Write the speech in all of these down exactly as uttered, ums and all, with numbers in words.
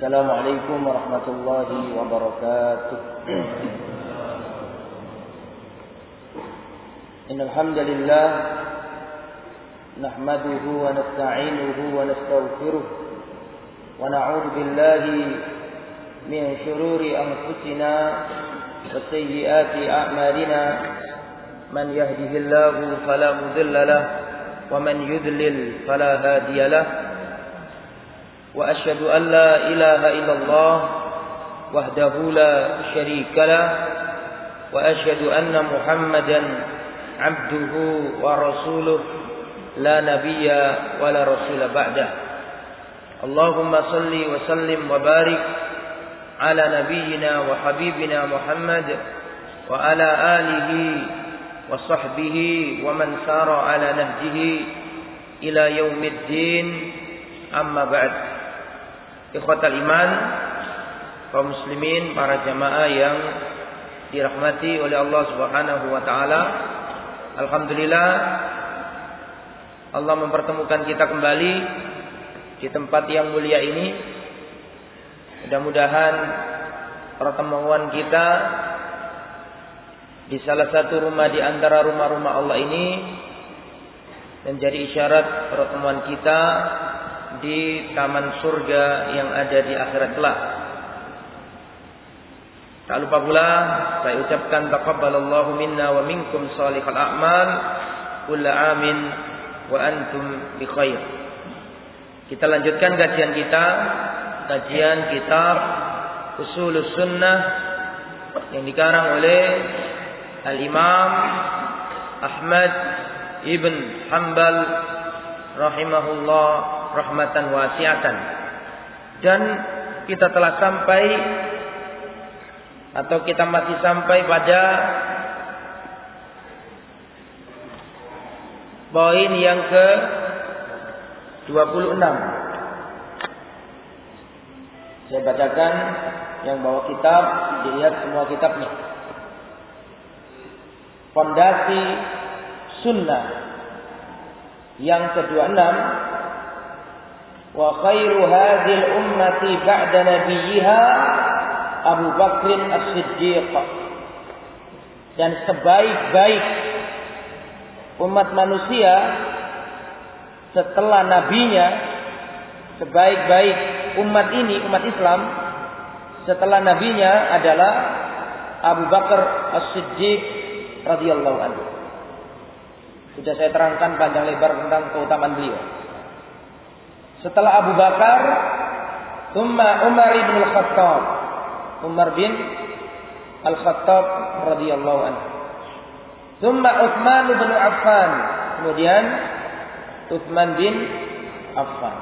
Assalamualaikum warahmatullahi wabarakatuh. Innal hamdalillah nahmaduhu wa nasta'inuhu wa nastaghfiruh wa na'udzu billahi min shururi anfusina wa sayyiati a'malina. Man yahdihillahu fala mudilla lahu wa man yudlil fala hadiya lahu. Wa asyhadu an la ilaha illallah wahdahu la syarika lah wa asyhadu anna Muhammadan abduhu wa rasuluh la nabiyya wa la rasula ba'dah. Allahumma salli wa sallim wa barik ala nabiyyina wa habibina Muhammad wa ala alihi wa sahbihi wa man sara ala nahjihi ila yaumiddin. Amma ba'd. Ikhwatal iman, kaum muslimin, para jamaah yang dirahmati oleh Allah Subhanahu wa taala. Alhamdulillah Allah mempertemukan kita kembali di tempat yang mulia ini. Mudah-mudahan pertemuan kita di salah satu rumah di antara rumah-rumah Allah ini menjadi isyarat pertemuan kita di taman surga yang ada di akhirat kelak. Tak lupa pula saya ucapkan taqabbalallahu minna wa minkum salihal a'mal kullu amin wa antum bi khair. Kita lanjutkan kajian kita, kajian kitab Ushulus Sunnah yang dikarang oleh Al-Imam Ahmad Ibn Hanbal rahimahullah rahmatan wasi'atan. Dan kita telah sampai atau kita masih sampai pada poin yang ke dua puluh enam. Saya bacakan, yang bawa kitab dilihat semua kitabnya. Fondasi sunnah yang ke dua puluh enam. Wa khairu hadhil ummati ba'da nabiyha Abu Bakr As-Siddiq. Dan sebaik-baik umat manusia setelah nabinya, sebaik-baik umat ini, umat Islam setelah nabinya adalah Abu Bakar As-Siddiq radhiyallahu anhu. Sudah saya terangkan panjang lebar tentang keutamaan beliau. Setelah Abu Bakar, thumma Umar bin Al-Khattab, Umar bin Al-Khattab radhiyallahu anhu. Thumma Utsman bin Affan, kemudian Utsman bin Affan.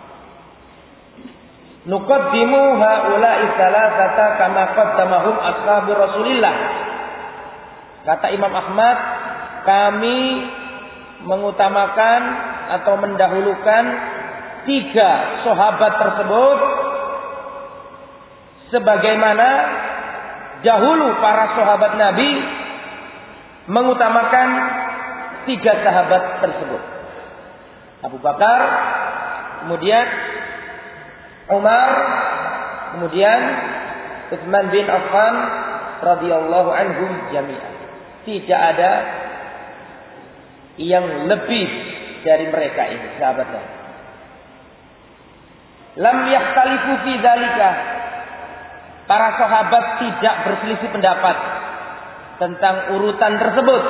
Nuqaddimu haula'i thalathata kama qaddamahum ashabu Rasulillah. Kata Imam Ahmad, kami mengutamakan atau mendahulukan tiga sahabat tersebut sebagaimana dahulu para sahabat Nabi mengutamakan tiga sahabat tersebut. Abu Bakar, kemudian Umar, kemudian Utsman bin Affan radhiyallahu anhum jami'an. Tidak ada yang lebih dari mereka ini sahabatnya. Lam yakhtalifu fi dzalika. Para sahabat tidak berselisih pendapat tentang urutan tersebut.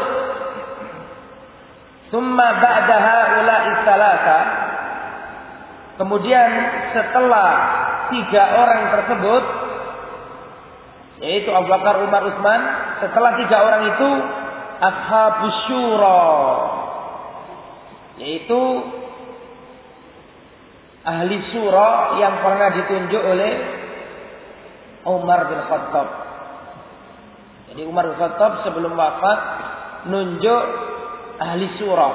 Summa ba'da haula'i tsalatsa. Kemudian setelah tiga orang tersebut, yaitu Abu Bakar, Umar, Utsman, setelah tiga orang itu ashabus syura, yaitu ahli syura yang pernah ditunjuk oleh Umar bin Khattab. Jadi Umar bin Khattab sebelum wafat nunjuk ahli syura,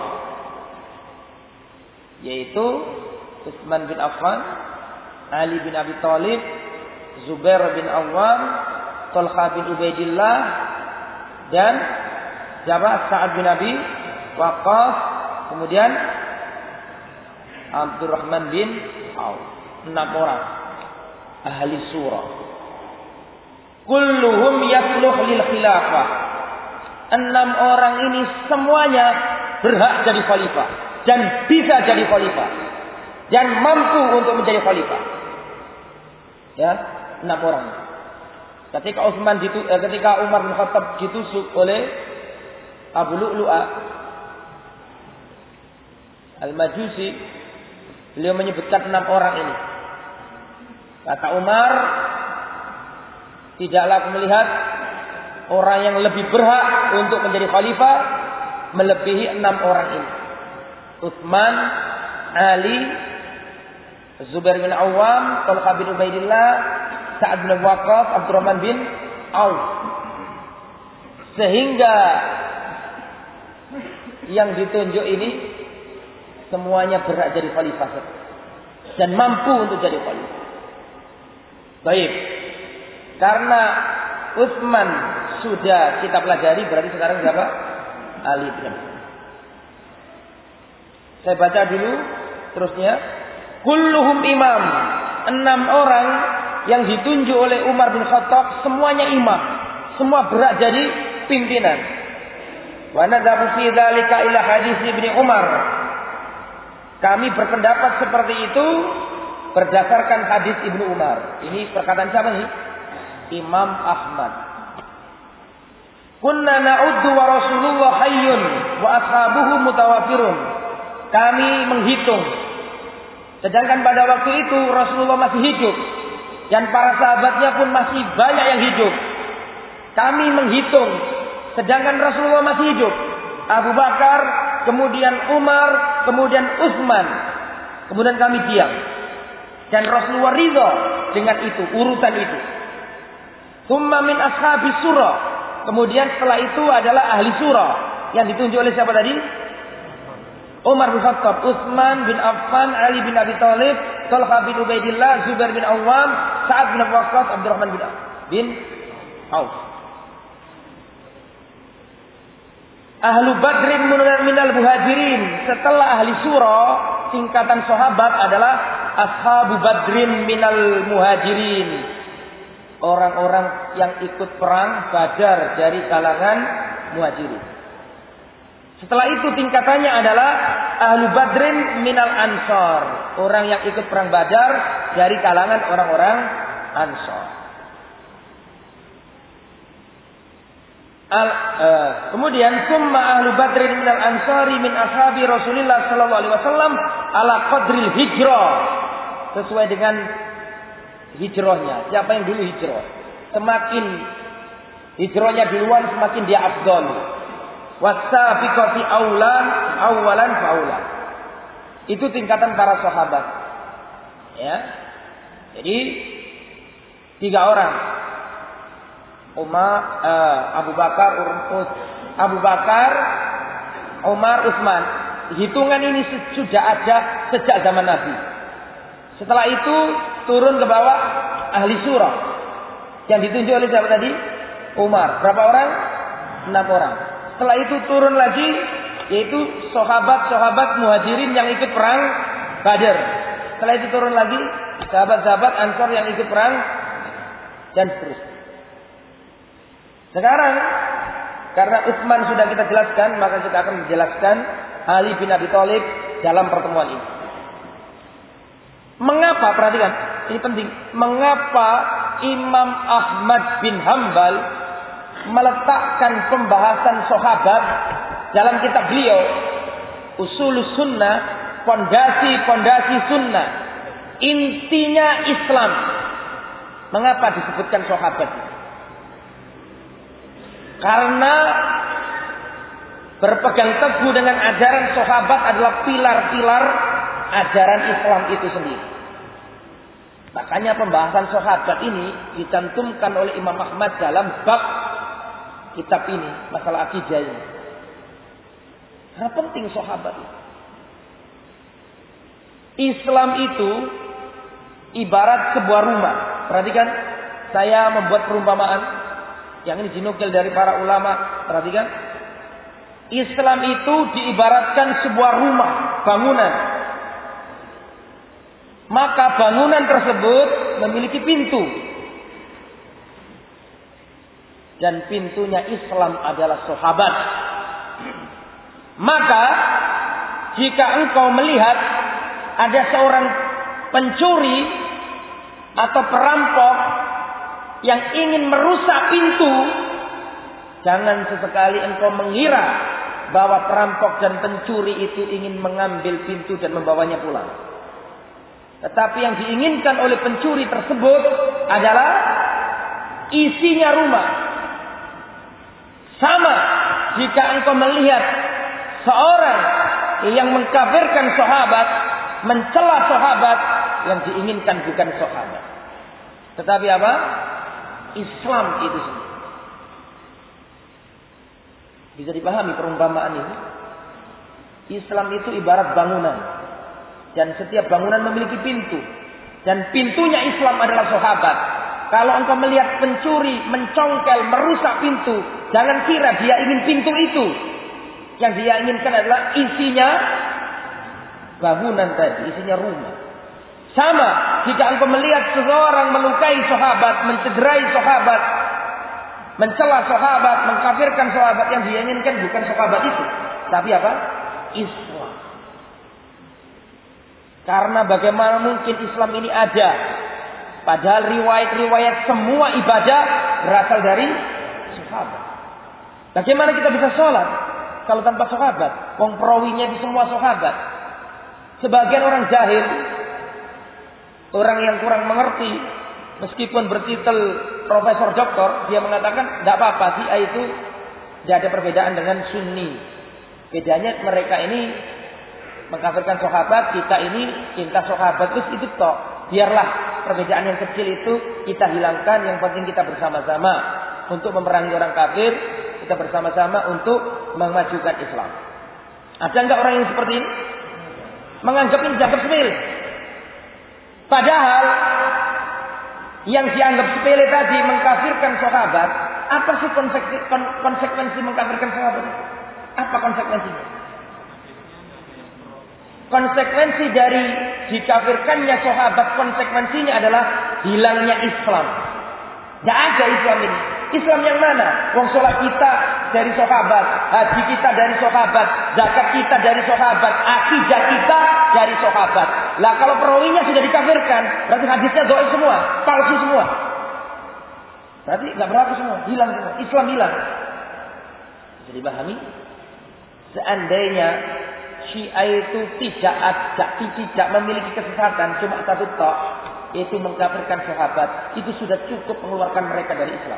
yaitu Utsman bin Affan, Ali bin Abi Thalib, Zubair bin Awwam, Talha bin Ubaidillah, dan siapa? Sa'ad bin Abi Waqqas, kemudian Abdurrahman bin Auf. Enam orang. ahli surah. Kulluhum yasluh lil khilafah. Enam orang ini semuanya berhak jadi khalifah dan bisa jadi khalifah dan mampu untuk menjadi khalifah. Ya, enam orang. Ketika Utsman ditu, eh, ketika Umar bin Khattab ditusuk oleh Abu Lu'lu'ah Al-Majusi, beliau menyebutkan enam orang ini. Kata Umar, tidaklah aku melihat orang yang lebih berhak untuk menjadi khalifah melebihi enam orang ini. Utsman, Ali, Zubair bin Awam, Talha bin Ubaidillah, Sa'ad bin Waqqas, Abdurrahman bin Auf. Sehingga yang ditunjuk ini semuanya berhak jadi khalifah dan mampu untuk jadi khalifah. Baik. Karena Utsman sudah kita pelajari, berarti sekarang berapa? Ali bin Abi Thalib. Saya baca dulu terusnya. Kulluhum imam. Enam orang yang ditunjuk oleh Umar bin Khattab semuanya imam. Semua berhak jadi pimpinan. Wa nadhabu fi dzalika ila hadis Ibnu Umar. Kami berpendapat seperti itu berdasarkan hadis Ibnu Umar. Ini perkataan siapa nih? Imam Ahmad. Kunna na'uddu wa Rasulullah hayyun wa ashabuhu mutawafirun. Kami menghitung. Sedangkan pada waktu itu Rasulullah masih hidup dan para sahabatnya pun masih banyak yang hidup. Kami menghitung. Sedangkan Rasulullah masih hidup. Abu Bakar, kemudian Umar, kemudian Utsman. Kemudian kami diam. Dan Rasulullah ridha dengan itu, urutan itu. Tsumma min ashabis surah. Kemudian setelah itu adalah ahli surah yang ditunjuk oleh siapa tadi? Umar bin Khattab, Utsman bin Affan, Ali bin Abi Thalib, Talha bin Ubaidillah, Zubair bin Awam, Sa'ad bin Waqqas, Abdurrahman bin bin Auf. Ahlu Badrin minal muhajirin. Setelah ahli surah, tingkatan sahabat adalah ashabu Badrin minal muhajirin. Orang-orang yang ikut perang Badar dari kalangan muhajirin. Setelah itu tingkatannya adalah ahlu Badrin minal ansar. Orang yang ikut perang Badar dari kalangan orang-orang ansar. Al, uh, kemudian summa ahlu Badrin minal ansari min ashabi Rasulillah sallallahu alaihi wasallam ala qadril hijrah. Sesuai dengan hijrahnya. Siapa yang dulu hijrah? Semakin hijrahnya duluan, semakin dia afdal. Wasabiqati aulan awalan faulan. Itu tingkatan para sahabat. Ya. Jadi tiga orang. Umar, uh, Abu Bakar, Urus, Abu Bakar, Umar, Utsman. Hitungan ini sudah ada sejak zaman Nabi. Setelah itu turun ke bawah ahli surah. Yang ditunjuk oleh siapa tadi? Umar. Berapa orang? Enam orang. Setelah itu turun lagi, yaitu sahabat-sahabat muhajirin yang ikut perang Badar. Setelah itu turun lagi sahabat-sahabat Ansar yang ikut perang dan seterusnya. Sekarang karena Utsman sudah kita jelaskan, maka kita akan menjelaskan Ali bin Abi Thalib dalam pertemuan ini. Mengapa, perhatikan, ini penting. Mengapa Imam Ahmad bin Hambal meletakkan pembahasan sahabat dalam kitab beliau Ushulus Sunnah, pondasi-pondasi sunnah, intinya Islam. Mengapa disebutkan sahabat? Karena berpegang teguh dengan ajaran sahabat adalah pilar-pilar ajaran Islam itu sendiri. Makanya pembahasan sahabat ini dicantumkan oleh Imam Ahmad dalam bab kitab ini, masalah akidah ini. Karena penting sahabat. Islam itu ibarat sebuah rumah. Perhatikan, saya membuat perumpamaan yang ini dinukil dari para ulama. Perhatikan, Islam itu diibaratkan sebuah rumah, bangunan. maka bangunan tersebut memiliki pintu. Dan pintunya Islam adalah sahabat. Maka jika engkau melihat ada seorang pencuri atau perampok yang ingin merusak pintu, jangan sesekali engkau mengira bahwa perampok dan pencuri itu ingin mengambil pintu dan membawanya pulang. Tetapi yang diinginkan oleh pencuri tersebut adalah isinya rumah. Sama jika engkau melihat seorang yang mengkafirkan sahabat, mencela sahabat, yang diinginkan bukan sahabat, tetapi apa? Islam itu sendiri. Bisa dipahami perumpamaan ini? Islam itu ibarat bangunan, dan setiap bangunan memiliki pintu, dan pintunya Islam adalah sahabat. Kalau engkau melihat pencuri mencongkel, merusak pintu, jangan kira dia ingin pintu itu. Yang dia inginkan adalah isinya bangunan tadi, isinya rumah. Sama jika engkau melihat seseorang melukai sahabat, mencederai sahabat, mencela sahabat, mengkafirkan sahabat, yang dia inginkan bukan sahabat itu, tapi apa? Islam. Karena bagaimana mungkin Islam ini ada? Padahal riwayat-riwayat semua ibadah berasal dari sahabat. Bagaimana kita bisa sholat kalau tanpa sahabat? Wong perawinya di semua sahabat. Sebagian orang jahil, orang yang kurang mengerti, meskipun bertitel profesor doktor, dia mengatakan tidak apa-apa, si A itu tidak ada perbedaan dengan Sunni. Bedanya mereka ini mengkafirkan sahabat, kita ini cinta sahabat, terus itu tok. Biarlah perbedaan yang kecil itu kita hilangkan, yang penting kita bersama-sama untuk memerangi orang kafir, kita bersama-sama untuk memajukan Islam. Ada enggak orang yang seperti ini? Menganggap ini dianggap sepele. Padahal yang dianggap sepele tadi, mengkafirkan sahabat, apa sih konsekuensi, konsekuensi mengkafirkan sahabat? Apa konsekuensinya? Konsekuensi dari dikafirkannya sahabat, konsekuensinya adalah hilangnya Islam. Tidak ada Islam ini. Islam yang mana? Wong sholat kita dari sahabat, haji kita dari sahabat, zakat kita dari sahabat, akidah kita dari sahabat. Lah kalau perawinya sudah dikafirkan, berarti hadisnya dhaif semua, palsu semua. Berarti nggak berlaku semua, hilang semua. Islam hilang. Bisa dipahami? Seandainya Syiah itu tidak ada, tidak memiliki kesesatan, cuma satu tok, yaitu mengkafirkan sahabat, itu sudah cukup mengeluarkan mereka dari Islam.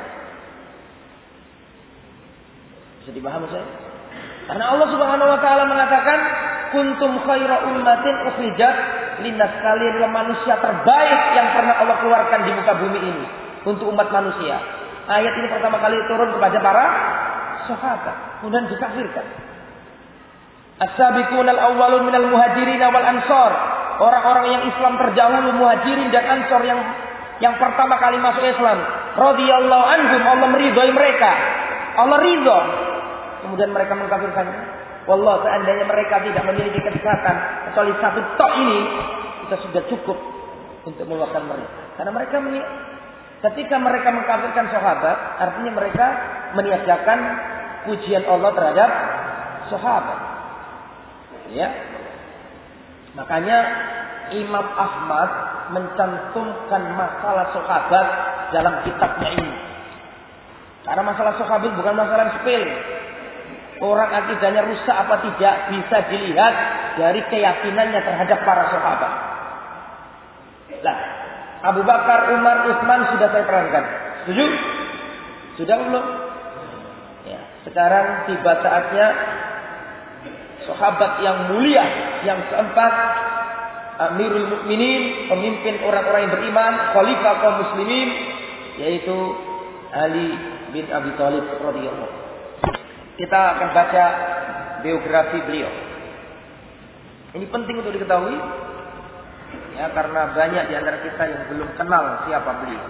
Bisa dipahami saya? Karena Allah Subhanahu wa taala mengatakan, kuntum khaira ummatin ukhrijat linnas, kalian adalah manusia terbaik yang pernah Allah keluarkan di muka bumi ini untuk umat manusia. Ayat ini pertama kali turun kepada para sahabat, kemudian dikafirkan. As-sabiqun al-awwalun minal muhajirin wal ansor. Orang-orang yang Islam terdahulu, muhajirin dan ansor, yang yang pertama kali masuk Islam. Radhiyallahu anhum, Allah meridhai mereka. Allah ridho. Kemudian mereka mengkafirkannya. Wallah, seandainya mereka tidak memiliki kesesatan kecuali satu tok ini, kita sudah cukup untuk mengeluarkan mereka. Karena mereka meni- ketika mereka mengkafirkan sahabat, artinya mereka meniadakan pujian Allah terhadap sahabat. Ya, makanya Imam Ahmad mencantumkan masalah sahabat dalam kitabnya ini. Karena masalah sahabat bukan masalah sepele. Orang akidahnya rusak apa tidak bisa dilihat dari keyakinannya terhadap para sahabat. Nah, Abu Bakar, Umar, Utsman sudah saya terangkan. Setuju? Sudah belum? Ya, sekarang tiba saatnya sahabat yang mulia, yang keempat, Amirul Mukminin, pemimpin orang-orang yang beriman, khalifah kaum muslimin, yaitu Ali bin Abi Thalib radhiyallahu. Kita akan baca biografi beliau. Ini penting untuk diketahui, ya, karena banyak di antara kita yang belum kenal siapa beliau.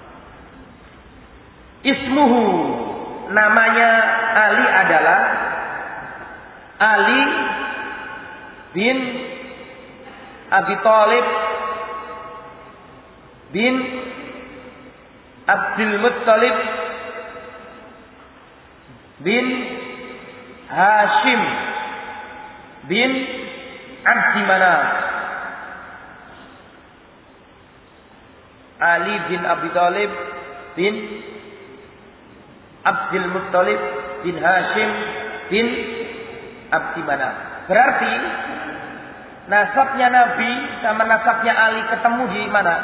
Ismuhu, namanya Ali adalah Ali bin Abi Thalib bin Abdul Muttalib bin Hashim bin Abdi Manaf. Ali bin Abi Thalib bin Abdul Muttalib bin Hashim bin Abdi Manaf. Berarti nasabnya Nabi sama nasabnya Ali ketemu di mana?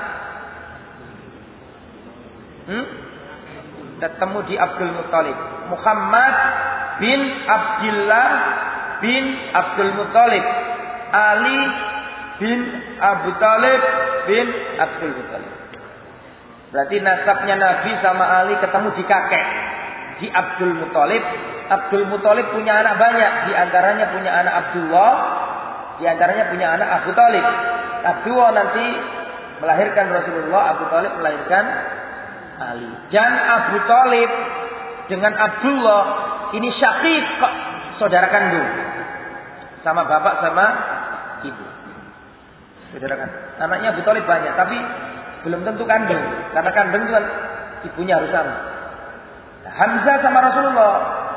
Hmm? Ketemu di Abdul Muttalib. Muhammad bin Abdullah bin Abdul Muttalib. Ali bin Abu Talib bin Abdul Muttalib. Berarti nasabnya Nabi sama Ali ketemu di kakek, di Abdul Muttalib. Abdul Muttalib punya anak banyak, di antaranya punya anak Abdullah, di antaranya punya anak Abu Talib. Abdullah nanti melahirkan Rasulullah, Abu Talib melahirkan Ali. Dan Abu Talib dengan Abdullah ini syaqiq, saudara kandung, sama bapak sama ibu. Saudara kandung. Anaknya Abu Talib banyak, tapi belum tentu kandung, karena kandung itu kan ibunya harus sama. Nah, Hamzah sama Rasulullah,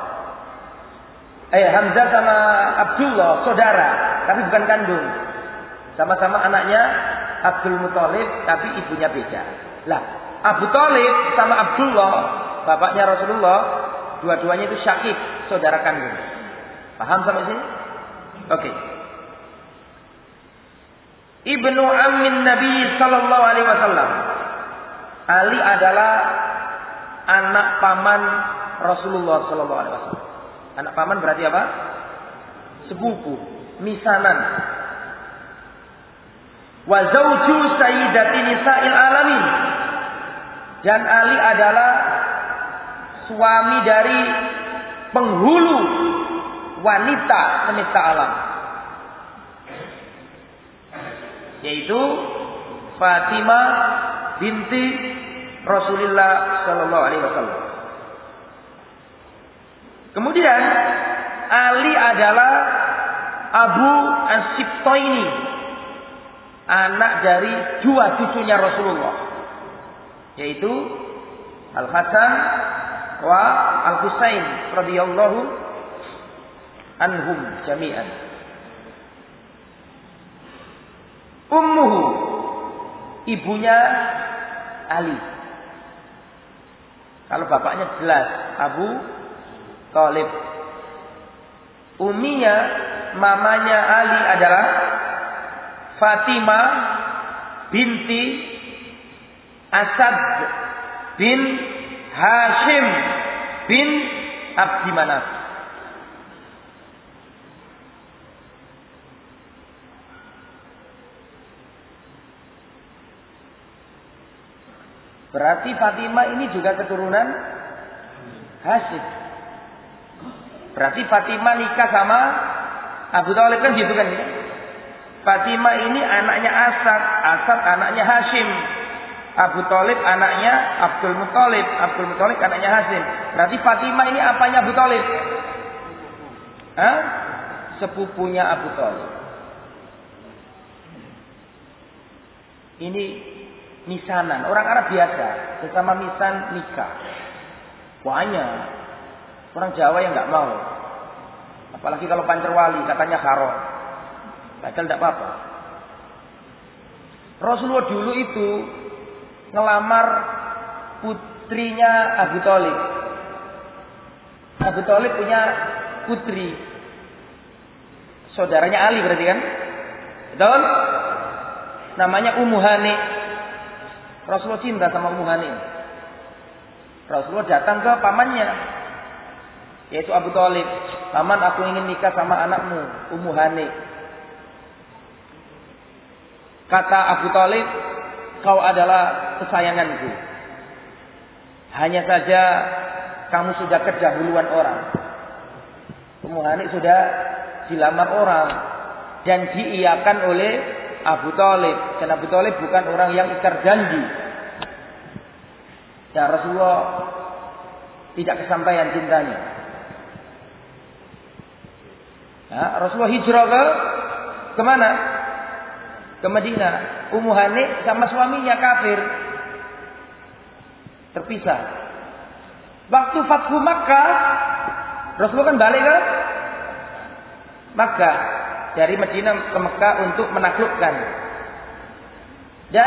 eh Hamzah sama Abdullah saudara, tapi bukan kandung. Sama-sama anaknya Abdul Muttalib, tapi ibunya beda. Lah, Abu Talib sama Abdullah, bapaknya Rasulullah, dua-duanya itu syaqiq, saudara kandung. Paham sampai sini? Oke. Okay. Ibnu Ammin Nabi Sallallahu Alaihi Wasallam. Ali adalah anak paman Rasulullah Sallallahu Alaihi Wasallam. Anak paman berarti apa? Sepupu, misanan. Wa zauju sayyidati nisa'il alamin. Dan Ali adalah suami dari penghulu wanita semesta alam, yaitu Fatimah binti Rasulullah Sallallahu Alaihi Wasallam. Kemudian Ali adalah Abu As-Sibtaini, anak dari dua cucunya Rasulullah, yaitu Al Hasan wa Al Husain radhiyallahu anhum jami'an. Ummuhu, ibunya Ali. Kalau bapaknya jelas Abu Thalib. Uminya, mamanya Ali adalah Fatimah binti Asad bin Hashim bin Abdi Manaf. Berarti Fatimah ini juga keturunan Hashim. Berarti Fatimah nikah sama Abu Thalib kan gitu kan ya? Fatimah ini anaknya Asad, Asad anaknya Hashim, Abu Thalib anaknya Abdul Muttalib, Abdul Muttalib anaknya Hashim. Berarti Fatimah ini apanya Abu Thalib? Hah? Sepupunya Abu Thalib. Ini misanan, orang Arab biasa, sesama misan nikah. Banyak orang Jawa yang nggak mau, apalagi kalau pancerwali katanya haram, padahal tidak apa-apa. Rasulullah dulu itu ngelamar putrinya Abu Thalib. Abu Thalib punya putri, saudaranya Ali berarti kan, betul? Namanya Ummu Hani. Rasulullah cinta sama Ummu Hani. Rasulullah datang ke pamannya, yaitu Abu Thalib. Paman, aku ingin nikah sama anakmu, Ummu Hani. Kata Abu Thalib, kau adalah kesayanganku. Hanya saja kamu sudah kedahuluan orang. Ummu Hani sudah dilamar orang dan diiyakan oleh Abu Thalib. Dan Abu Thalib bukan orang yang ingkar janji. Ya, Rasulullah tidak kesampaian cintanya. Ya, Rasulullah hijrah ke kemana? Ke Madinah. Ummu Hani sama suaminya kafir. terpisah. Waktu Fathu Makkah, Rasulullah kan balik ke Makkah dari Madinah ke Makkah untuk menaklukkan. Dan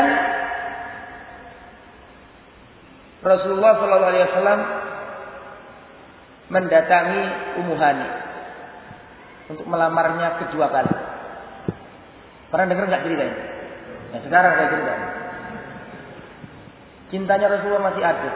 Rasulullah Shallallahu Alaihi Wasallam mendatangi Ummu Hani untuk melamarnya kedua kali. Pernah dengar nggak cerita ini? Ya, sekarang saya cerita. Cintanya Rasulullah masih ada.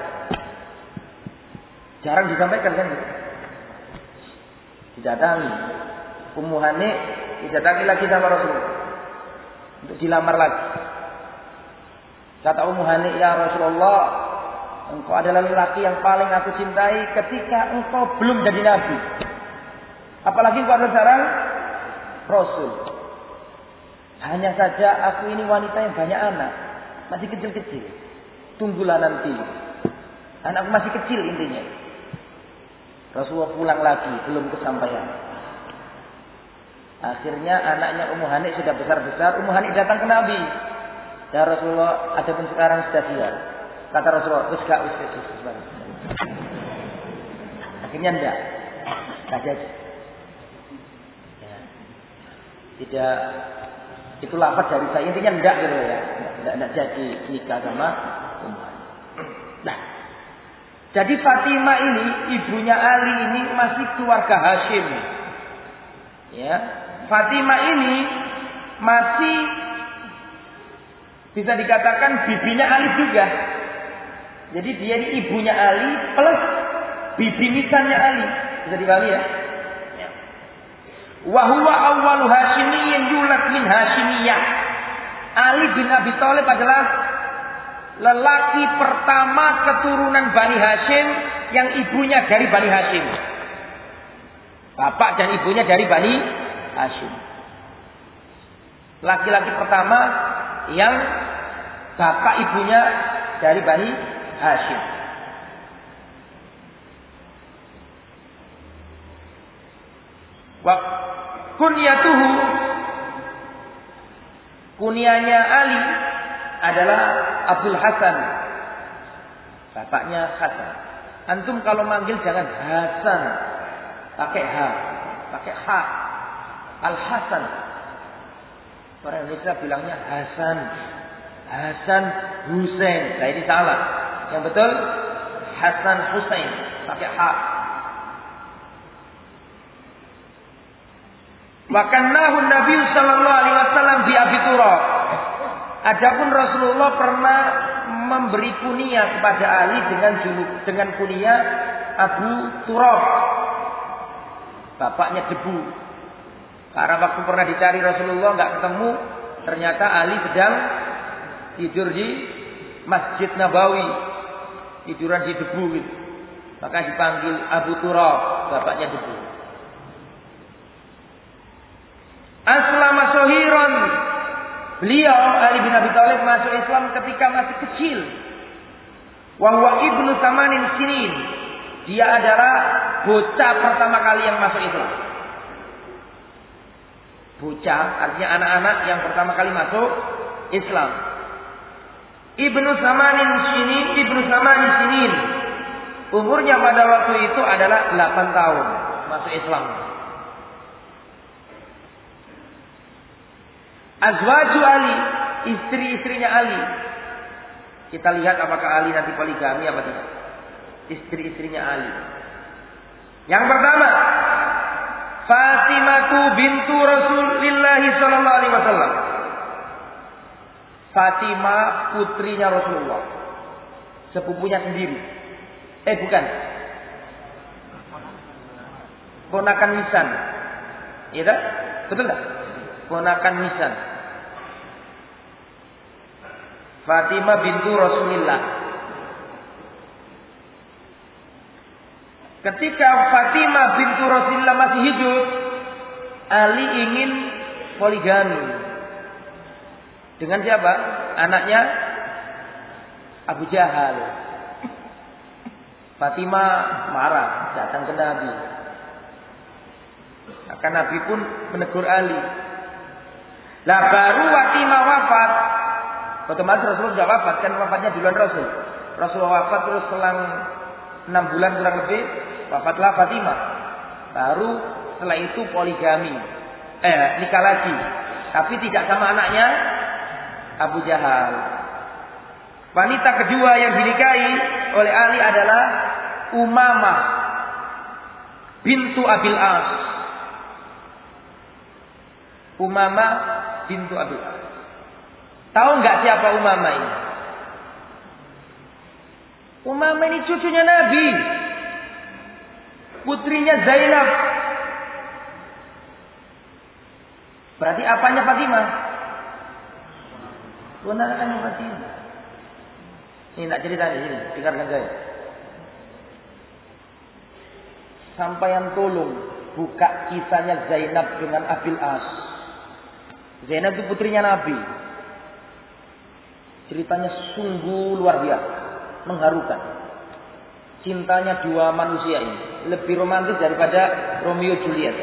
Jarang disampaikan kan? Didatangi Ummu Hani, didatangi lagi sama Rasulullah untuk dilamar lagi. Kata Ummu Hani, ya Rasulullah, engkau adalah lelaki yang paling aku cintai ketika engkau belum jadi nabi. Apalagi engkau adalah seorang Rasul. Hanya saja aku ini wanita yang banyak anak. Masih kecil-kecil. Tunggulah nanti. Anakku masih kecil intinya. Rasulullah pulang lagi. Belum kesampaian. Akhirnya anaknya Ummu Hani sudah besar-besar. Ummu Hani datang ke Nabi. Ya Rasulullah, adapun sekarang sudah siap. Kata Rasulullah, wis gak wis wis wis. Akhirnya enggak. Enggak jadi. Ya. Tidak, itu lafaz dari saya, intinya enggak gitu ya. Enggak, enggak jadi nikah sama Umar. Nah, jadi Fatimah ini, ibunya Ali ini masih keluarga Hashim. Ya, Fatimah ini masih bisa dikatakan bibinya Ali juga. Jadi dia ini ibunya Ali plus bibi nisannya Ali. Bisa dibagi ya. Wa huwa awwalu Hasyimiyyin yulad min Hasyimiyah. Ali bin Abi Thalib adalah lelaki pertama keturunan Bani Hashim yang ibunya dari Bani Hashim. Bapak dan ibunya dari Bani Hashim. Laki-laki pertama yang bapak ibunya dari Bani Hashim. Wa kunyatuhu, kunyanya Ali adalah Abdul Hasan. Bapaknya Hasan. Antum kalau manggil jangan Hasan, pakai H, pakai H. Al Hasan. Orang Indonesia bilangnya Hasan. Hasan Husain. Nah ini salah. Yang betul Hasan Husain, pakai H. Wa kannahu Nabi sallallahu alaihi wasallam bi Abi Turab. Adapun Rasulullah pernah memberi kunyah kepada Ali dengan juluk, dengan kunyah Abu Turab. Bapaknya debu. Karena waktu pernah dicari Rasulullah enggak ketemu, ternyata Ali sedang tidur di Masjid Nabawi, tiduran di debu gitu. Maka dipanggil Abu Turab, bapaknya debu. Aslama sohiron. Beliau Ali bin Abi Thalib masuk Islam ketika masih kecil. Wa huwa ibnu samanin sinin. Dia adalah bocah pertama kali yang masuk Islam. Bocah artinya anak-anak yang pertama kali masuk Islam. Ibnu samanin sinin, ibnu samanin sinin. Umurnya pada waktu itu adalah delapan tahun masuk Islam. Azwaju Ali, istri-istrinya Ali. Kita lihat apakah Ali nanti poligami apa tidak. Istri-istrinya Ali. Yang pertama, Fatimatu bintu Rasulillah sallallahu alaihi wasallam. Fatimah putrinya Rasulullah. Sepupunya sendiri. Eh bukan. Ponakan Misan. Iya tak? Betul tak? Ponakan Misan. Fatimah bintu Rasulillah. Ketika Fatimah bintu Rasulillah masih hidup, Ali ingin poligami. Dengan siapa? Anaknya Abu Jahal. Fatimah marah, datang ke Nabi. Maka Nabi pun menegur Ali. Lah baru Fatimah wafat. Otomatis Rasulullah sudah wafat, kan wafatnya duluan Rasul. Rasulullah wafat terus selang enam bulan kurang lebih wafatlah Fatimah. Baru setelah itu poligami. Eh, nikah lagi. Tapi tidak sama anaknya Abu Jahal. Wanita kedua yang dinikahi oleh Ali adalah Umamah bintu Abil As. Umamah bintu Abil As. Tahu nggak siapa Umamah ini? Umamah ini cucunya Nabi. Putrinya Zainab. Berarti apanya Fatimah? Ponakannya Fatimah. Ini tak cerita di sini, dengarkan saya. Sampaian tolong buka kisahnya Zainab dengan Abil As. Zainab itu putrinya Nabi. Ceritanya sungguh luar biasa, mengharukan. Cintanya dua manusia ini lebih romantis daripada Romeo Juliet.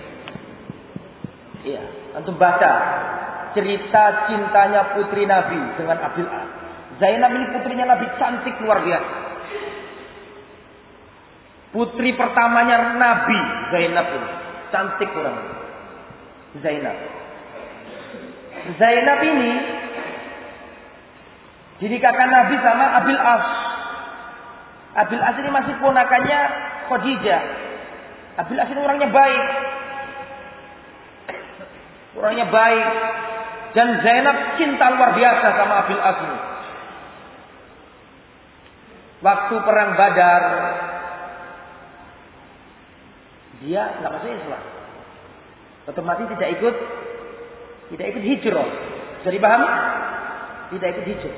Iya, antum baca cerita cintanya putri Nabi dengan Abil As. Zainab ini putrinya Nabi, cantik luar biasa. Putri pertamanya Nabi, Zainab ini cantik kurang. Zainab. Zainab ini dinikahkan Nabi sama Abil As. Abil As ini masih ponakannya Khadijah. Abil As ini orangnya baik. Orangnya baik. Dan Zainab cinta luar biasa sama Abil As ini. Waktu perang Badar, dia nggak masuk Islam. Otomatis tidak ikut, tidak ikut hijrah. Bisa dipahami? Tidak ikut hijrah.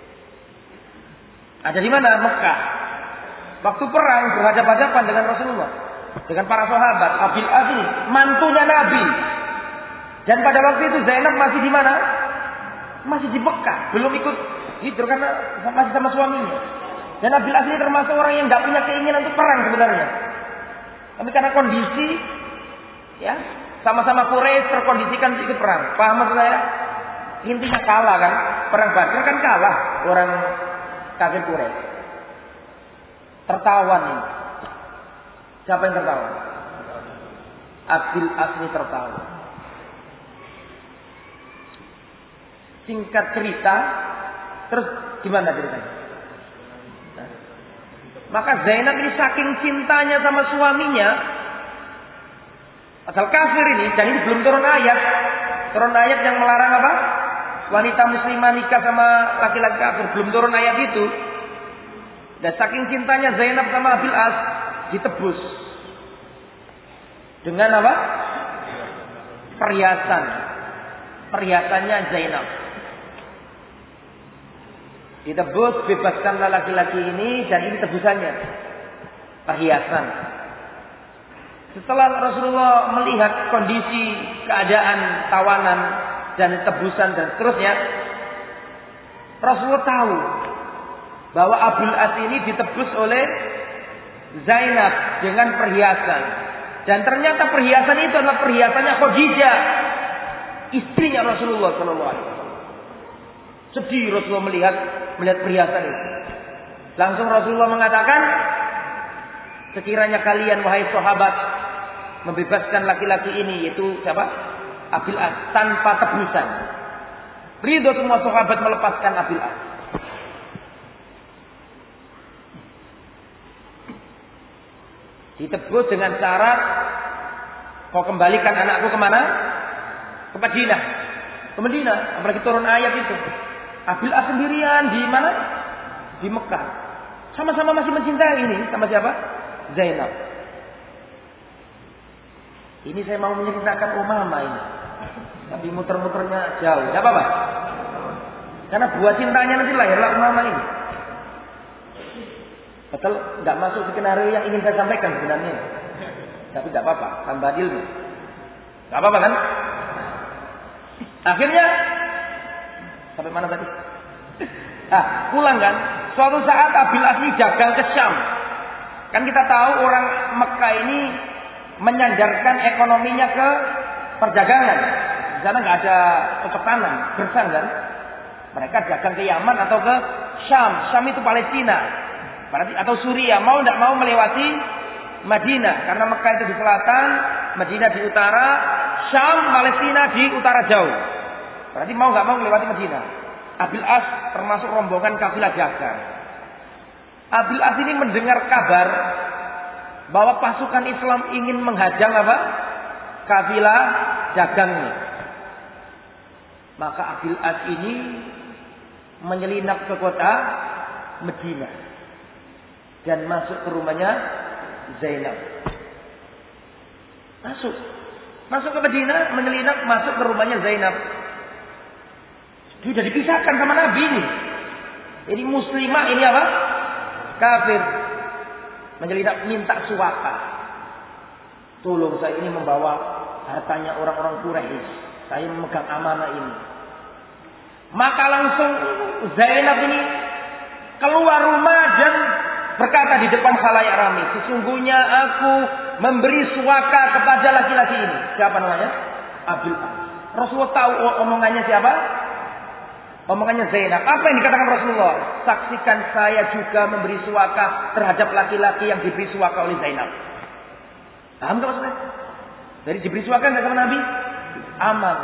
Ada di mana? Mekah. Waktu perang berhadapan-hadapan dengan Rasulullah, dengan para sahabat. Abil As ini mantunya Nabi. Dan pada waktu itu Zainab masih di mana? Masih di Mekah, belum ikut hijrah karena masih sama suaminya. Dan Abil As ini termasuk orang yang nggak punya keinginan untuk perang sebenarnya. Tapi karena kondisi, ya sama-sama Quraisy terkondisikan untuk ikut perang. Paham maksud saya? Intinya kalah kan? Perang Badar kan kalah orang kafir Quraisy. Tertawan ini. Siapa yang tertawan? Abil As ini tertawan. Singkat cerita, terus gimana ceritanya? Nah. Maka Zainab ini saking cintanya sama suaminya, asal kafir ini, dan ini belum turun ayat, turun ayat yang melarang apa? Wanita muslimah nikah sama laki-laki kafir, belum turun ayat itu. Dan saking cintanya Zainab sama Abil As, ditebus dengan apa? Perhiasan, perhiasannya Zainab. Ditebus, bebaskanlah laki-laki ini, dan ini tebusannya. Perhiasan. Setelah Rasulullah melihat kondisi keadaan tawanan dan tebusan dan seterusnya, Rasulullah tahu bahwa Abil As ini ditebus oleh Zainab dengan perhiasan. Dan ternyata perhiasan itu adalah perhiasannya Khadijah, istrinya Rasulullah shallallahu alaihi wasallam. Sedih Rasulullah melihat melihat perhiasan itu. Langsung Rasulullah mengatakan, sekiranya kalian wahai sahabat membebaskan laki-laki ini, yaitu siapa? Abil As, tanpa tebusan. Ridho semua sahabat melepaskan Abil As. Ditebus dengan syarat, kau kembalikan anakku kemana? Ke Madinah. Ke Madinah. Apalagi turun ayat itu. Abil As sendirian di mana? Di Mekah. Sama-sama masih mencintai ini. Sama siapa? Zainab. Ini saya mau menceritakan Umamah ini. Tapi muter-muternya jauh. Tidak apa-apa. Karena buah cintanya nanti lahirlah Umamah ini. Betul, tidak masuk di skenario yang ingin saya sampaikan sebenarnya. Tapi tidak apa-apa, tambah ilmu. Tidak apa-apa kan? Akhirnya sampai mana tadi? Ah, pulang kan? Suatu saat Abil As ini dagang ke Syam. Kan kita tahu orang Mekah ini menyandarkan ekonominya ke perdagangan. Di sana nggak ada cocok tanam, gersang kan? Mereka dagang ke Yaman atau ke Syam. Syam itu Palestina. Berarti atau Suriah. Mau tidak mau melewati Madinah. Karena Mekah itu di selatan, Madinah di utara, Syam, Palestina di utara jauh. Berarti mau nggak mau melewati Madinah. Abil As termasuk rombongan kafilah dagang. Abil As ini mendengar kabar bahwa pasukan Islam ingin menghadang apa? Kafilah dagangnya. Maka Abil As ini menyelinap ke kota Madinah dan masuk ke rumahnya Zainab. Masuk. Masuk ke Madinah, menyelinap masuk ke rumahnya Zainab. Sudah dipisahkan sama Nabi ini. Ini muslimah, ini apa? Kafir. Menyelinap minta suaka. Tolong saya ini membawa hartanya orang-orang Quraisy. Saya memegang amanah ini. Maka langsung Zainab ini keluar rumah dan berkata di depan khalayak ramai, sesungguhnya aku memberi suaka kepada laki-laki ini. Siapa namanya? Abil As. Rasulullah tahu omongannya siapa? Omongannya Zainab. Apa yang dikatakan Rasulullah? Saksikan saya juga memberi suaka terhadap laki-laki yang diberi suaka oleh Zainab. Paham tak maksudnya? Dari diberi suaka tidak sama Nabi? Aman.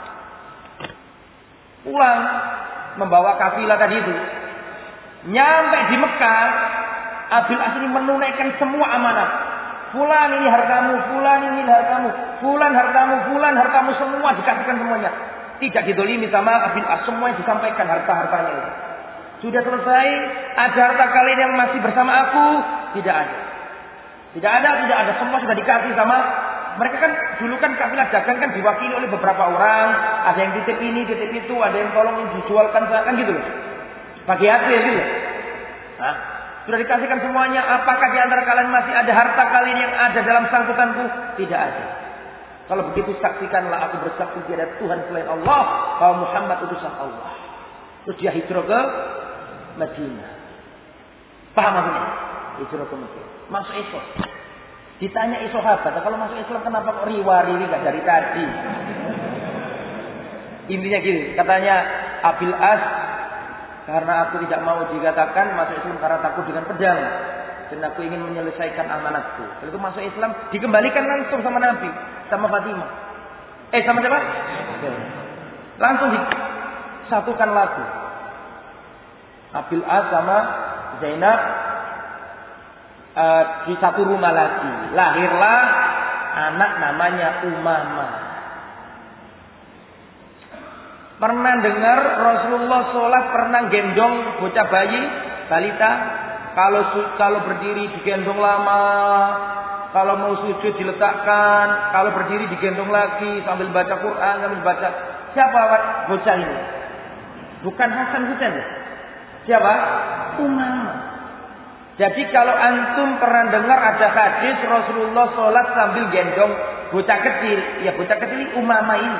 Pulang membawa kafilah tadi itu. Nyampe di Mekah, Abil As ini menunaikan semua amanah. Fulan ini hartamu, fulan ini hartamu, fulan hartamu, fulan hartamu, semua dikasihkan semuanya. Tidak didolimi sama Abil As, semuanya disampaikan harta-hartanya itu. Sudah selesai, ada harta kalian yang masih bersama aku? Tidak ada. Tidak ada, tidak ada, semua sudah dikasih sama mereka. Kan dulu kan kafilah dagang kan diwakili oleh beberapa orang, ada yang titip ini, titip itu, ada yang tolong yang dijualkan kan gitu loh. Bagi hasil gitu loh. Hah? Sudah dikasihkan semuanya. Apakah di antara kalian masih ada harta kalian yang ada dalam sangkutanku? Tidak ada. Kalau begitu saksikanlah aku bersaksi tiada Tuhan selain Allah, bahwa Muhammad utusan Allah. Terus dia hijrah ke Madinah. Paham maksudnya? Hijrah ke Madinah. Masuk Islam. Ditanya sahabat, kalau masuk Islam kenapa kok riwari gak dari tadi? Intinya gini, katanya Abil As, karena aku tidak mau dikatakan masuk Islam karena takut dengan pedang. Dan aku ingin menyelesaikan amanatku. Lalu itu masuk Islam, dikembalikan langsung sama Nabi. Sama Fatimah. Eh sama siapa? Langsung disatukan lagi. Abil As sama Zainab uh, di satu rumah lagi. Lahirlah anak namanya Umamah. Pernah dengar Rasulullah sholat pernah gendong bocah bayi, balita. Kalau kalau berdiri digendong lama, kalau mau sujud diletakkan, kalau berdiri digendong lagi sambil baca Quran, sambil baca. Siapa bocah ini? Bukan Hasan Husain. Siapa? Umamah. Jadi kalau antum pernah dengar ada hadis Rasulullah sholat sambil gendong bocah kecil, ya bocah kecil ini Umamah ini.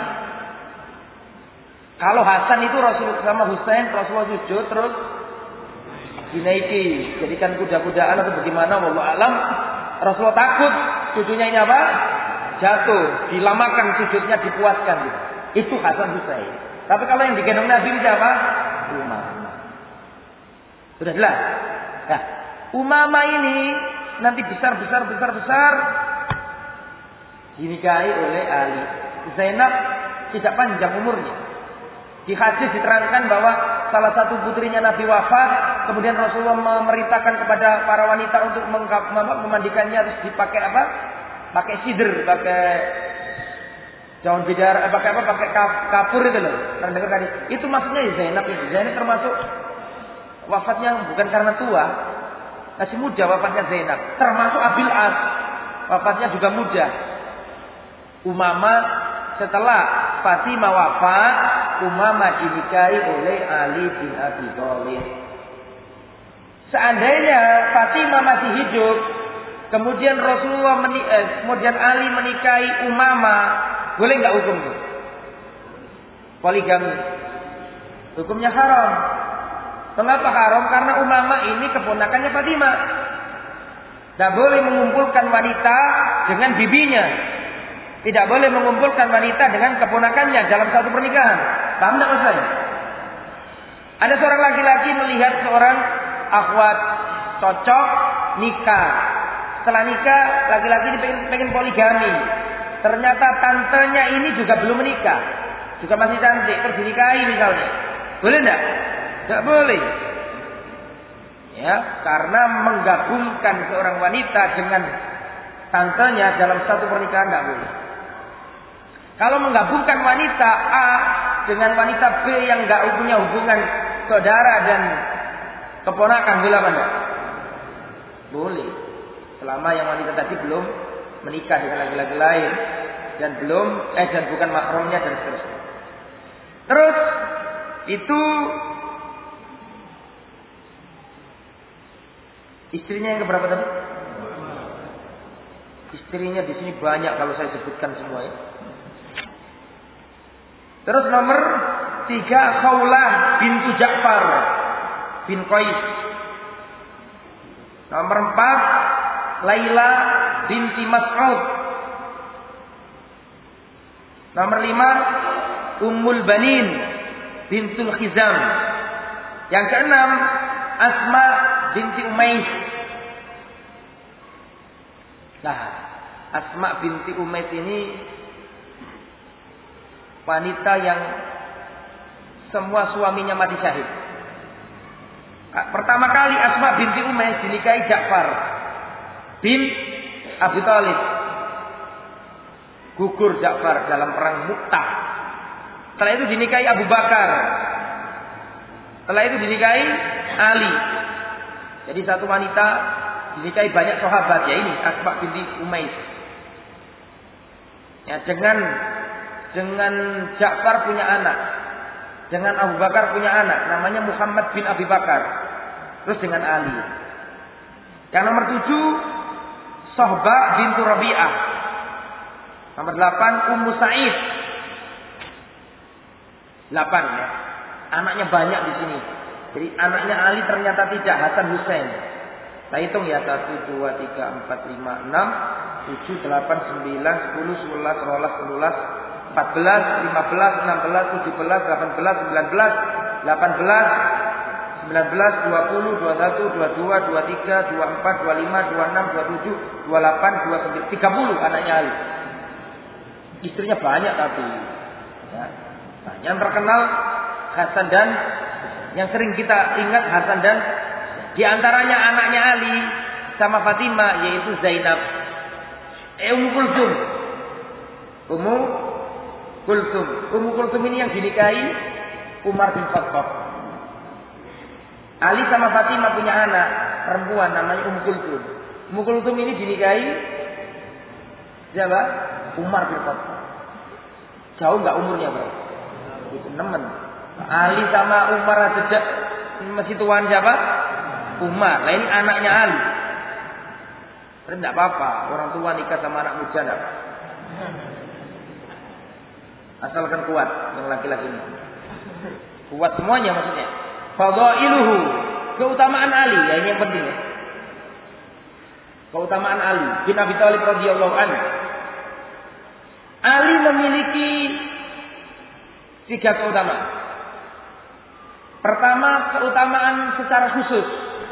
Kalau Hasan itu Rasulullah sama Husain, Rasulullah sujud terus dinaiki, jadikan kuda-kudaan atau bagaimana, wallahu alam. Rasulullah takut cucunya ini apa? Jatuh, dilamakan sujudnya, dipuaskan gitu. Itu Hasan Husain. Tapi kalau yang digendong Nabi ini siapa? Umamah. Sudah jelas? Nah, Umamah ini nanti besar besar besar besar dinikahi oleh Ali. Zainab tidak panjang umurnya. Di hadis diterangkan bahwa salah satu putrinya Nabi wafat, kemudian Rasulullah memerintahkan kepada para wanita untuk memandikannya, terus dipakai apa? Pakai sidr, pakai daun bidara, pakai apa? Pakai kapur itu loh. Pernah dengar tadi? Itu maksudnya Zainab itu. Zainab termasuk wafatnya bukan karena tua, masih muda wafatnya Zainab. Termasuk Abil As, wafatnya juga muda. Umamah setelah Fatimah wafat, Umamah dinikahi oleh Ali bin Abi Thalib. Seandainya Fatimah masih hidup, kemudian Rasulullah menik eh, kemudian Ali menikahi Umamah, boleh nggak hukumnya? Poligami. Hukumnya haram. Kenapa haram? Karena Umamah ini keponakannya Fatimah. Tidak boleh mengumpulkan wanita dengan bibinya. Tidak boleh mengumpulkan wanita dengan keponakannya dalam satu pernikahan. Paham tak maksudnya? Ada seorang laki-laki melihat seorang akhwat cocok nikah. Setelah nikah, laki-laki ini pengen, pengen poligami. Ternyata tantenya ini juga belum menikah, juga masih cantik, terus dinikahi misalnya. Boleh enggak? Enggak boleh. Ya, karena menggabungkan seorang wanita dengan tantenya dalam satu pernikahan enggak boleh. Kalau menggabungkan wanita A dengan wanita B yang enggak punya hubungan saudara dan keponakan, boleh apa enggak? Boleh. Selama yang wanita tadi belum menikah dengan laki-laki lain dan belum eh dan bukan mahramnya dan seterusnya. Terus itu istrinya yang keberapa tadi? Istrinya di sini banyak kalau saya sebutkan semua ya. Terus nomor tiga, Khawlah bintu Ja'far bin Qais. Nomor empat, Laila binti Mas'ud. Nomor lima, Ummul Banin bintul Khizam. Yang keenam, Asma binti Umais. Nah, Asma binti Umais ini wanita yang semua suaminya mati syahid. Pertama kali Asma binti Umais dinikahi Ja'far bin Abi Thalib. Gugur Ja'far dalam perang Mu'tah. Setelah itu dinikahi Abu Bakar. Setelah itu dinikahi Ali. Jadi satu wanita dinikahi banyak sahabat, ya ini Asma binti Umais. Ya, dengan dengan Ja'far punya anak, dengan Abu Bakar punya anak, namanya Muhammad bin Abi Bakar. Terus dengan Ali. Yang nomor tujuh, Sohbah bintu Rabi'ah. Nomor delapan, Ummu Sa'id. Delapan ya. Anaknya banyak di sini. Jadi anaknya Ali ternyata tidak, Hasan Husain. Kita hitung ya, satu, dua, tiga, empat, lima, enam, tujuh, delapan, sembilan, sepuluh, sebelas, dua belas, tiga belas, empat belas, lima belas, enam belas, tujuh belas, delapan belas, sembilan belas, delapan belas, sembilan belas, dua puluh, dua puluh satu, dua puluh dua, dua puluh tiga, dua puluh empat, dua puluh lima, dua puluh enam, dua puluh tujuh, dua puluh delapan, dua puluh sembilan, tiga puluh anaknya Ali. Istrinya banyak tapi ya. Nah, yang terkenal Hasan dan yang sering kita ingat Hasan dan di antaranya anaknya Ali sama Fatimah yaitu Zainab. Eh, Ummu Kulsum. Ummu Kulsum. Ummu Kulsum ini yang dinikahi Umar bin Khattab. Ali sama Fatimah punya anak perempuan namanya Ummu Kulsum. Ummu Kulsum ini dinikahi siapa? Umar bin Khattab. Jauh nggak umurnya bro? Itu nemen. Ali sama Umar sejak masih tuan siapa? Umar. Nah ini anaknya Ali. Tapi tidak apa-apa. Orang tua nikah sama anak muda tidak apa. Asalkan kuat yang laki-laki ini. Kuat semuanya maksudnya. Fadailuhu. Keutamaan Ali. Ya ini yang penting ya. Keutamaan Ali bin Abi Thalib radhiyallahu anhu. Ali memiliki tiga keutamaan. Pertama, keutamaan secara khusus.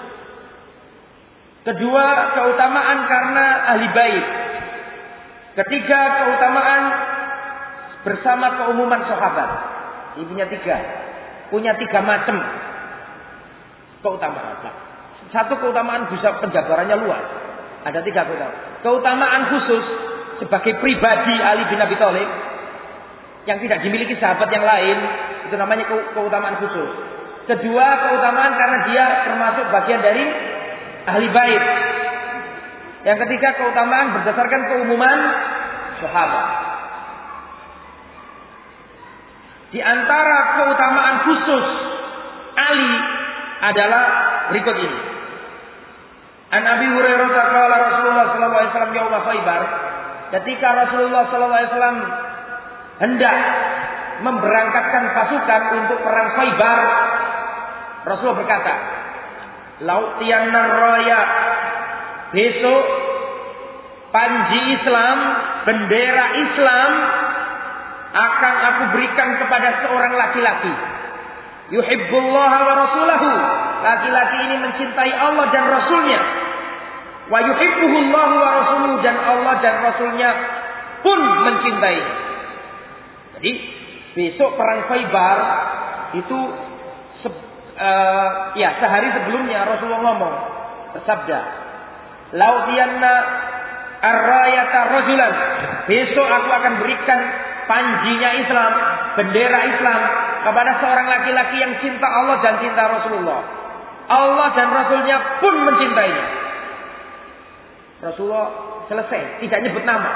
Kedua, keutamaan karena ahli bait. Ketiga, keutamaan bersama keumuman sahabat. Ini punya tiga. Punya tiga macam keutamaan. Satu keutamaan bisa penjabarannya luas. Ada tiga keutamaan. Keutamaan khusus sebagai pribadi Ali bin Abi Thalib yang tidak dimiliki sahabat yang lain, itu namanya keutamaan khusus. Kedua, keutamaan karena dia termasuk bagian dari ahli bait. Yang ketiga, keutamaan berdasarkan keumuman sahabat. Di antara keutamaan khusus Ali adalah berikut ini. An Abi Hurairah qala Rasulullah sallallahu alaihi wasallam yaum Khaibar, ketika Rasulullah sallallahu alaihi wasallam hendak memberangkatkan pasukan untuk perang Khaibar, Rasulullah berkata, "Lautiyanna raya, besok panji Islam, bendera Islam akan aku berikan kepada seorang laki-laki yuhibbullaha wa rasulahu. Laki-laki ini mencintai Allah dan Rasulnya. Wa yuhibbuhullahu wa rasuluhu, dan Allah dan Rasulnya pun mencintai. Jadi besok perang Khaybar itu se, uh, ya sehari sebelumnya Rasulullah ngomong, bersabda, "Lautiyanna ar-rayata rajulan." Besok aku akan berikan panjinya Islam, bendera Islam kepada seorang laki-laki yang cinta Allah dan cinta Rasulullah. Allah dan Rasulnya pun mencintainya. Rasulullah selesai, tidak nyebut nama.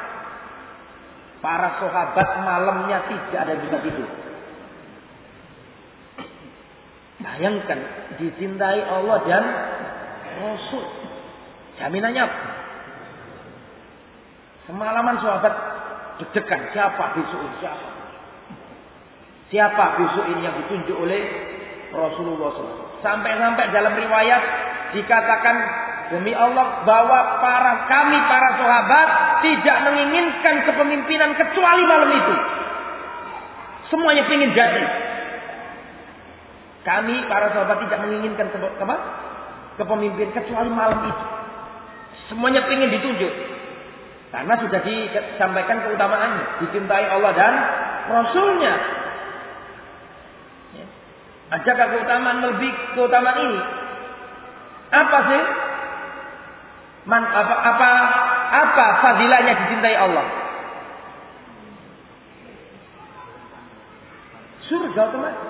Para sahabat malamnya tidak ada yang bisa tidur. Bayangkan, dicintai Allah dan Rasul. Jaminannya apa? Semalaman sahabat deg-degan, siapa besok ini, siapa? Siapa besok ini yang ditunjuk oleh Rasulullah shallallahu alaihi wasallam? Sampai-sampai dalam riwayat dikatakan, demi Allah bahwa para kami para sahabat tidak menginginkan kepemimpinan kecuali malam itu. Semuanya ingin jadi. Kami para sahabat tidak menginginkan ke, apa? kepemimpinan kecuali malam itu. Semuanya ingin ditunjuk. Karena sudah disampaikan keutamaannya, dicintai Allah dan Rasulnya. Ya. Adakah keutamaan lebih keutamaan ini? Apa sih? Man, apa, apa, apa fadilahnya dicintai Allah? Surga otomatis.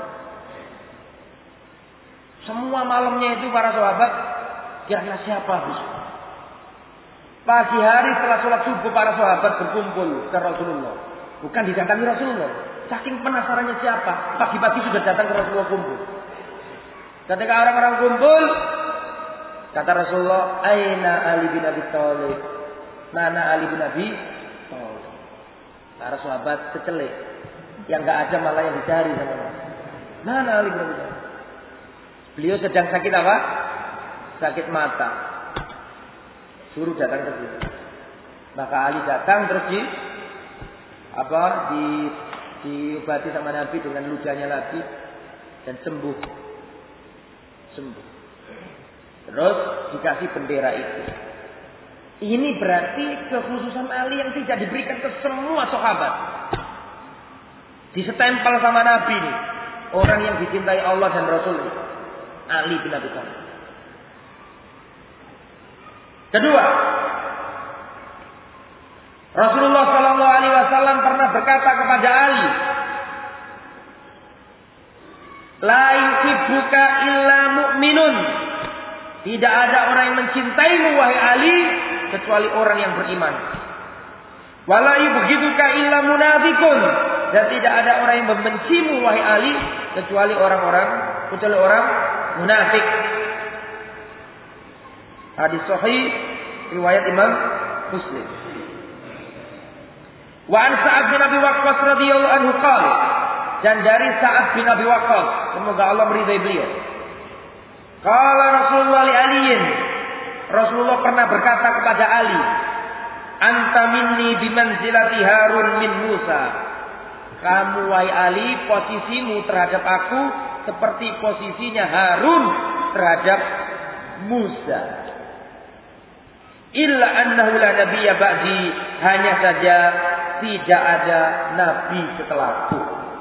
Semua malamnya itu para sahabat kira-kira siapa besok? Pagi hari setelah sholat subuh para sahabat berkumpul ke Rasulullah. Bukan didatangi Rasulullah. Saking penasarannya siapa. Pagi-pagi sudah datang ke Rasulullah kumpul. Ketika orang-orang kumpul, kata Rasulullah, "Aina Ali bin Abi Thalib?" Mana Ali bin Abi Thalib? Para sahabat kecelek. Yang enggak ada malah yang dicari sama Allah. Mana Ali bin Abi Thalib? Beliau sedang sakit apa? Sakit mata. Suruh datang ke sini. Maka Ali datang terus di apa di diobati sama Nabi dengan ludahnya lagi dan sembuh. Sembuh. Terus dikasih bendera itu. Ini berarti kekhususan Ali yang tidak diberikan ke semua sahabat. Disetempel sama Nabi nih. Orang yang dicintai Allah dan Rasul. Ali bin Abi Thalib. Kedua, Rasulullah Shallallahu Alaihi Wasallam pernah berkata kepada Ali, "La yuhibbuka illa mu'minun." Tidak ada orang yang mencintaimu wahai Ali kecuali orang yang beriman. "Wala yubghiduka illa munafiqun." Dan tidak ada orang yang membencimu wahai Ali kecuali orang-orang kecuali orang munafik. Hadis sahih riwayat Imam Muslim. Wa an Sa'ad bin Abi Waqqas radhiyallahu anhu qala, dan dari Sa'ad bin Abi Waqqas, semoga Allah meridai beliau. Qala Rasulullah li Aliin, Rasulullah pernah berkata kepada Ali, "Anta minni bimanzilati Harun min Musa." Kamu wahai Ali, posisimu terhadap aku seperti posisinya Harun terhadap Musa. Illa annahu la nabiyya ba'di, hanya saja tidak ada nabi setelahku.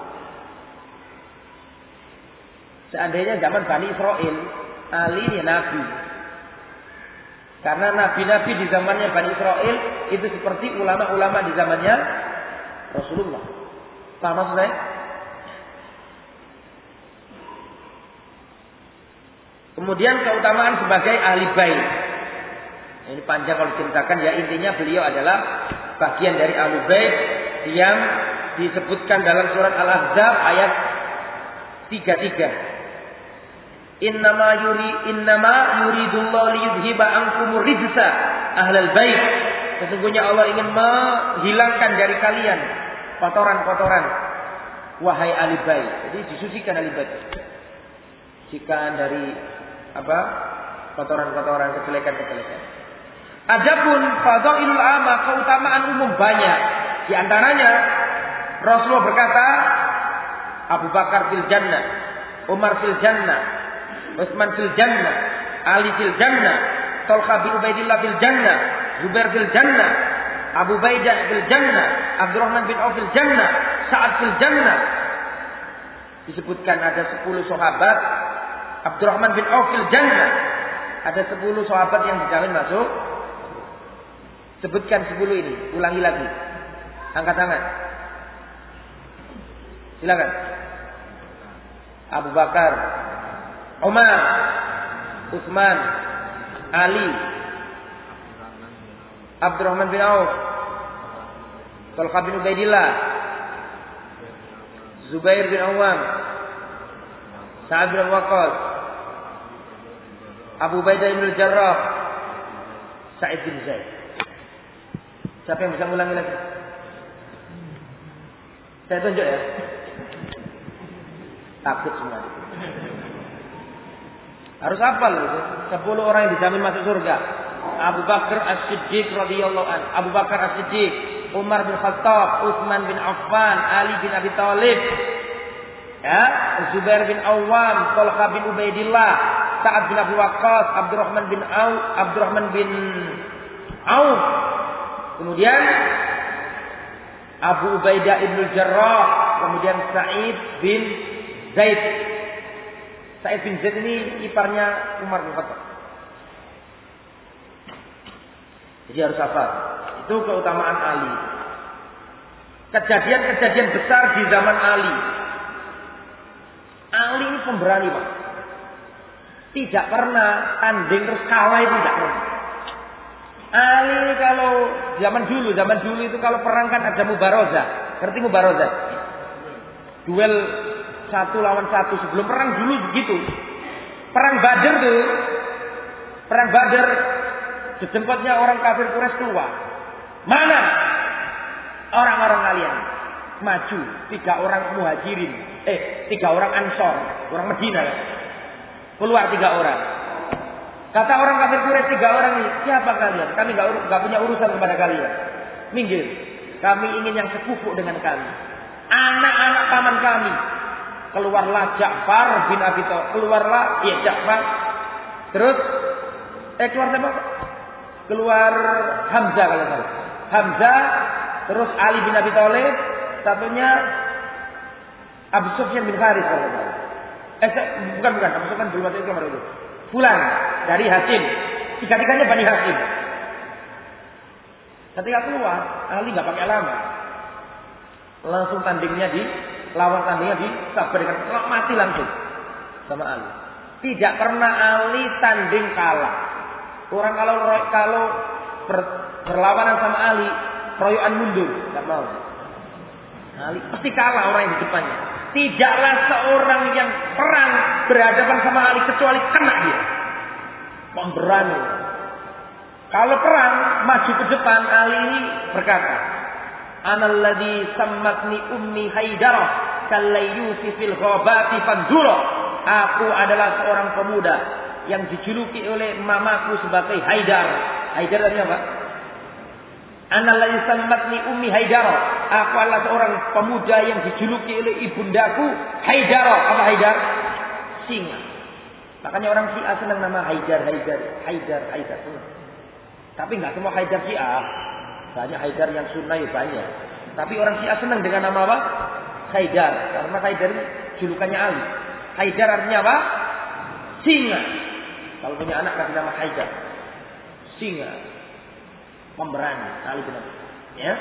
Seandainya zaman Bani Israel, Ali ini nabi. Karena nabi-nabi di zamannya Bani Israel itu seperti ulama-ulama di zamannya Rasulullah. Paham maksud saya? Kemudian keutamaan sebagai ahli bait. Ini panjang kalau diceritakan, ya intinya beliau adalah bagian dari ahli bait yang disebutkan dalam surat Al-Ahzab ayat tiga puluh tiga. Innama yuri innama yuridullahu liyudhiba ankumur rijsa ahlal bait. Sesungguhnya Allah ingin menghilangkan dari kalian kotoran-kotoran wahai ahli bait. Jadi disucikan ahli bait. Sucikan dari apa? Kotoran-kotoran, kejelekan-kejelekan. Adapun fadhailul amma, keutamaan umum banyak. Di antaranya Rasulullah berkata, Abu Bakar fil jannah, Umar fil jannah, Utsman fil jannah, Ali fil jannah, Talha bin Ubaidillah fil jannah, Zubair fil jannah, Abu Baidah fil jannah, Abdurrahman bin Auf fil jannah, Sa'ad fil jannah. Disebutkan ada sepuluh sahabat, Abdurrahman bin Auf fil jannah. Ada sepuluh sahabat yang dijamin masuk. Sebutkan sepuluh ini, ulangi lagi. Angkat tangan. Silakan. Abu Bakar, Umar, Utsman, Ali, Abdurrahman bin Auf, Talha bin Ubaidillah, Zubair bin Awam, Sa'ad bin Waqqas, Abu Ubaidah bin Al-Jarrah, Sa'id bin Zaid. Siapa yang bisa mengulangi lagi? Saya tunjuk ya. Takut semua. Harus hafal itu. Sepuluh orang yang dijamin masuk surga. Abu Bakar As-Siddiq radhiyallahu an, Abu Bakar As-Siddiq, Umar bin Khattab, Utsman bin Affan, Ali bin Abi Thalib, ya, Zubair bin Awam, Talha bin Ubaidillah, Sa'ad bin Abi Waqqas, Abdurrahman bin Auf, Abdurrahman bin Auf. Kemudian Abu Ubaidah ibn Jarrah, kemudian Sa'id bin Zaid. Sa'id bin Zaid ini iparnya Umar bin Khattab. Jadi harus hafal. Itu keutamaan Ali. Kejadian-kejadian besar di zaman Ali. Ali ini pemberani, Pak. Tidak pernah tanding terus kalah, itu tidak pernah. Ali kalau zaman dulu, zaman dulu itu kalau perang kan ada mubarozah. Ngerti mubarozah? Duel satu lawan satu sebelum perang dulu begitu. Perang Badar tuh, perang Badar, jemputnya orang kafir Quraisy keluar. Mana orang-orang kalian? Maju. Tiga orang muhajirin, eh tiga orang ansor, orang Medina. Keluar tiga orang. Kata orang kafir Quraisy, tiga orang ini, siapa kalian? Kami gak, gak punya urusan kepada kalian. Minggir. Kami ingin yang sekufu dengan kami. Anak-anak paman kami. Keluarlah Ja'far bin Abi Thalib. Keluarlah, iya Ja'far. Terus, eh keluar siapa? Keluar Hamzah kalau salah. Hamzah, terus Ali bin Abi Thalib, satunya Abu Sufyan bin Harits kalau salah. Eh, bukan bukan, Abu Sufyan belum masuk Islam itu. Fulan dari Hashim, tiga-tiganya Bani Hashim. Ketika keluar, Ali nggak pakai lama, langsung tandingnya di lawan tandingnya di sabar dengan mati langsung sama Ali. Tidak pernah Ali tanding kalah. Orang kalau kalau ber, berlawanan sama Ali, royoan mundur, nggak mau. Ali pasti kalah orang yang di depannya. Tidaklah seorang yang perang berhadapan sama Ali kecuali kena dia. Pemberani. Kalau perang maju ke depan, Ali ini berkata, "Analladzi sammatni ummi Haidarah kallayyusi fil ghabati fanzura." Aku adalah seorang pemuda yang dijuluki oleh mamaku sebagai Haidar. Haidar artinya apa? Analladzi sammatni ummi Haidarah. Aku adalah seorang pemuda yang dijuluki oleh ibundaku Haidarah. Apa Haidar? Singa. Makanya orang Syiah senang nama Haidar, Haidar, Haidar, Haidar. Tapi nggak semua Haidar Syiah. Banyak Haidar yang sunnah ya banyak. Tapi orang Syiah senang dengan nama apa? Haidar. Karena Haidar ini julukannya Ali. Haidar artinya apa? Singa. Kalau punya anak kasih nama Haidar. Singa. Pemberani. Ali bin Abi. Ya.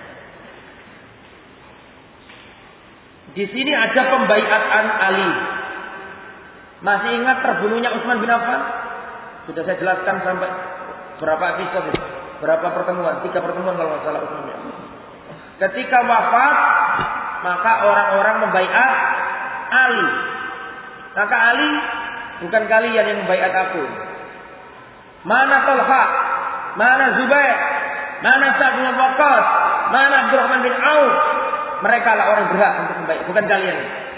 Di sini ada pembaiatan Ali. Masih ingat terbunuhnya Utsman bin Affan? Sudah saya jelaskan sampai berapa episode, berapa pertemuan, tiga pertemuan kalau nggak salah Utsman bin Affan. Ketika wafat, maka orang-orang membaiat Ali. Maka Ali, bukan kalian yang membaiat aku. Mana Talha, mana Zubair, mana Sa'ad bin Waqqas, mana Abdurrahman bin Auf. Mereka lah orang berhak untuk membaiat, bukan kalian.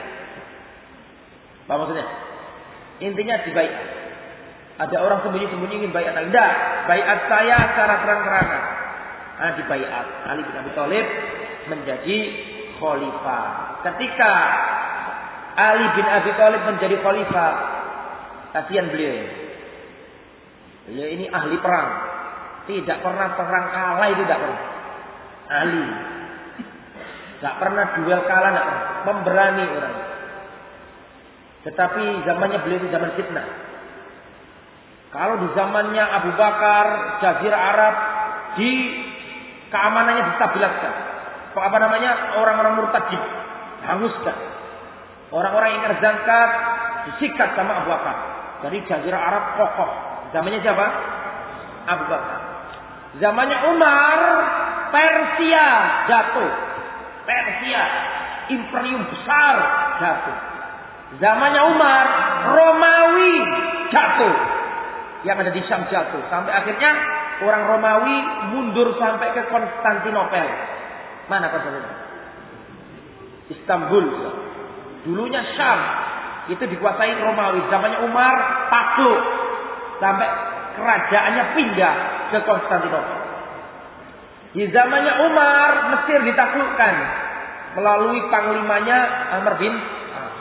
Apa maksudnya? Intinya dibaiat. Ada orang sembunyi-sembunyi ingin baiat. Tidak, baiat saya secara terang-terangan. Nah, dibaiat. Ali bin Abi Thalib menjadi khalifah. Ketika Ali bin Abi Thalib menjadi khalifah. Kasihan beliau. Beliau ini ahli perang. Tidak pernah perang kalah, itu tidak pernah. Ali. Tidak pernah duel kalah, tidak pernah. Pemberani orang. Tetapi zamannya beliau itu zaman fitnah. Kalau di zamannya Abu Bakar, Jazirah Arab, di keamanannya distabilkan. Apa namanya? Orang-orang murtad dihanguskan. Orang-orang yang terzangkat disikat sama Abu Bakar. Dari Jazirah Arab kokoh. Zamannya siapa? Abu Bakar. Zamannya Umar, Persia jatuh. Persia, imperium besar jatuh. Zamannya Umar, Romawi jatuh. Yang ada di Syam jatuh. Sampai akhirnya orang Romawi mundur sampai ke Konstantinopel. Mana Konstantinopel? Istanbul. Dulunya Syam. Itu dikuasai Romawi. Zamannya Umar takluk. Sampai kerajaannya pindah ke Konstantinopel. Di zamannya Umar, Mesir ditaklukkan. Melalui panglimanya Amr bin As.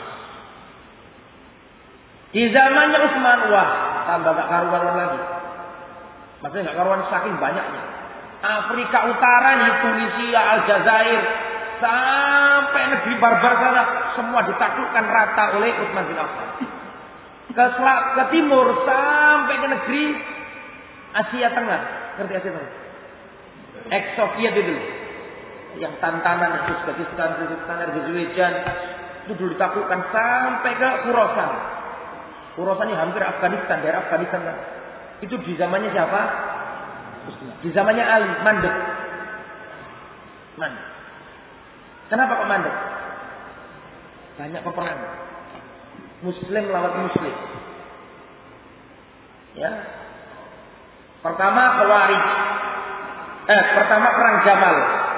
Di zamannya Utsman, wah, tambah gak karuan lagi. Maksudnya gak karuan saking banyaknya. Afrika Utara nih, Tunisia, Aljazair, sampai negeri barbar sana, semua ditaklukkan rata oleh Utsman bin Affan. Ke, ke timur sampai ke negeri Asia Tengah. Ngerti Asia Tengah? Ex-Soviet itu. Yang tantanan Uzbekistan, Kyrgyzstan, Azerbaijan itu dulu ditaklukkan sampai ke Khorasan. Khorasan ini hampir Afghanistan, daerah Afghanistan kan. Itu di zamannya siapa? Di zamannya Ali, mandek. Mandek. Kenapa kok mandek? Banyak peperangan. Muslim lawan Muslim. Ya. Pertama Khawarij. Eh, pertama perang Jamal.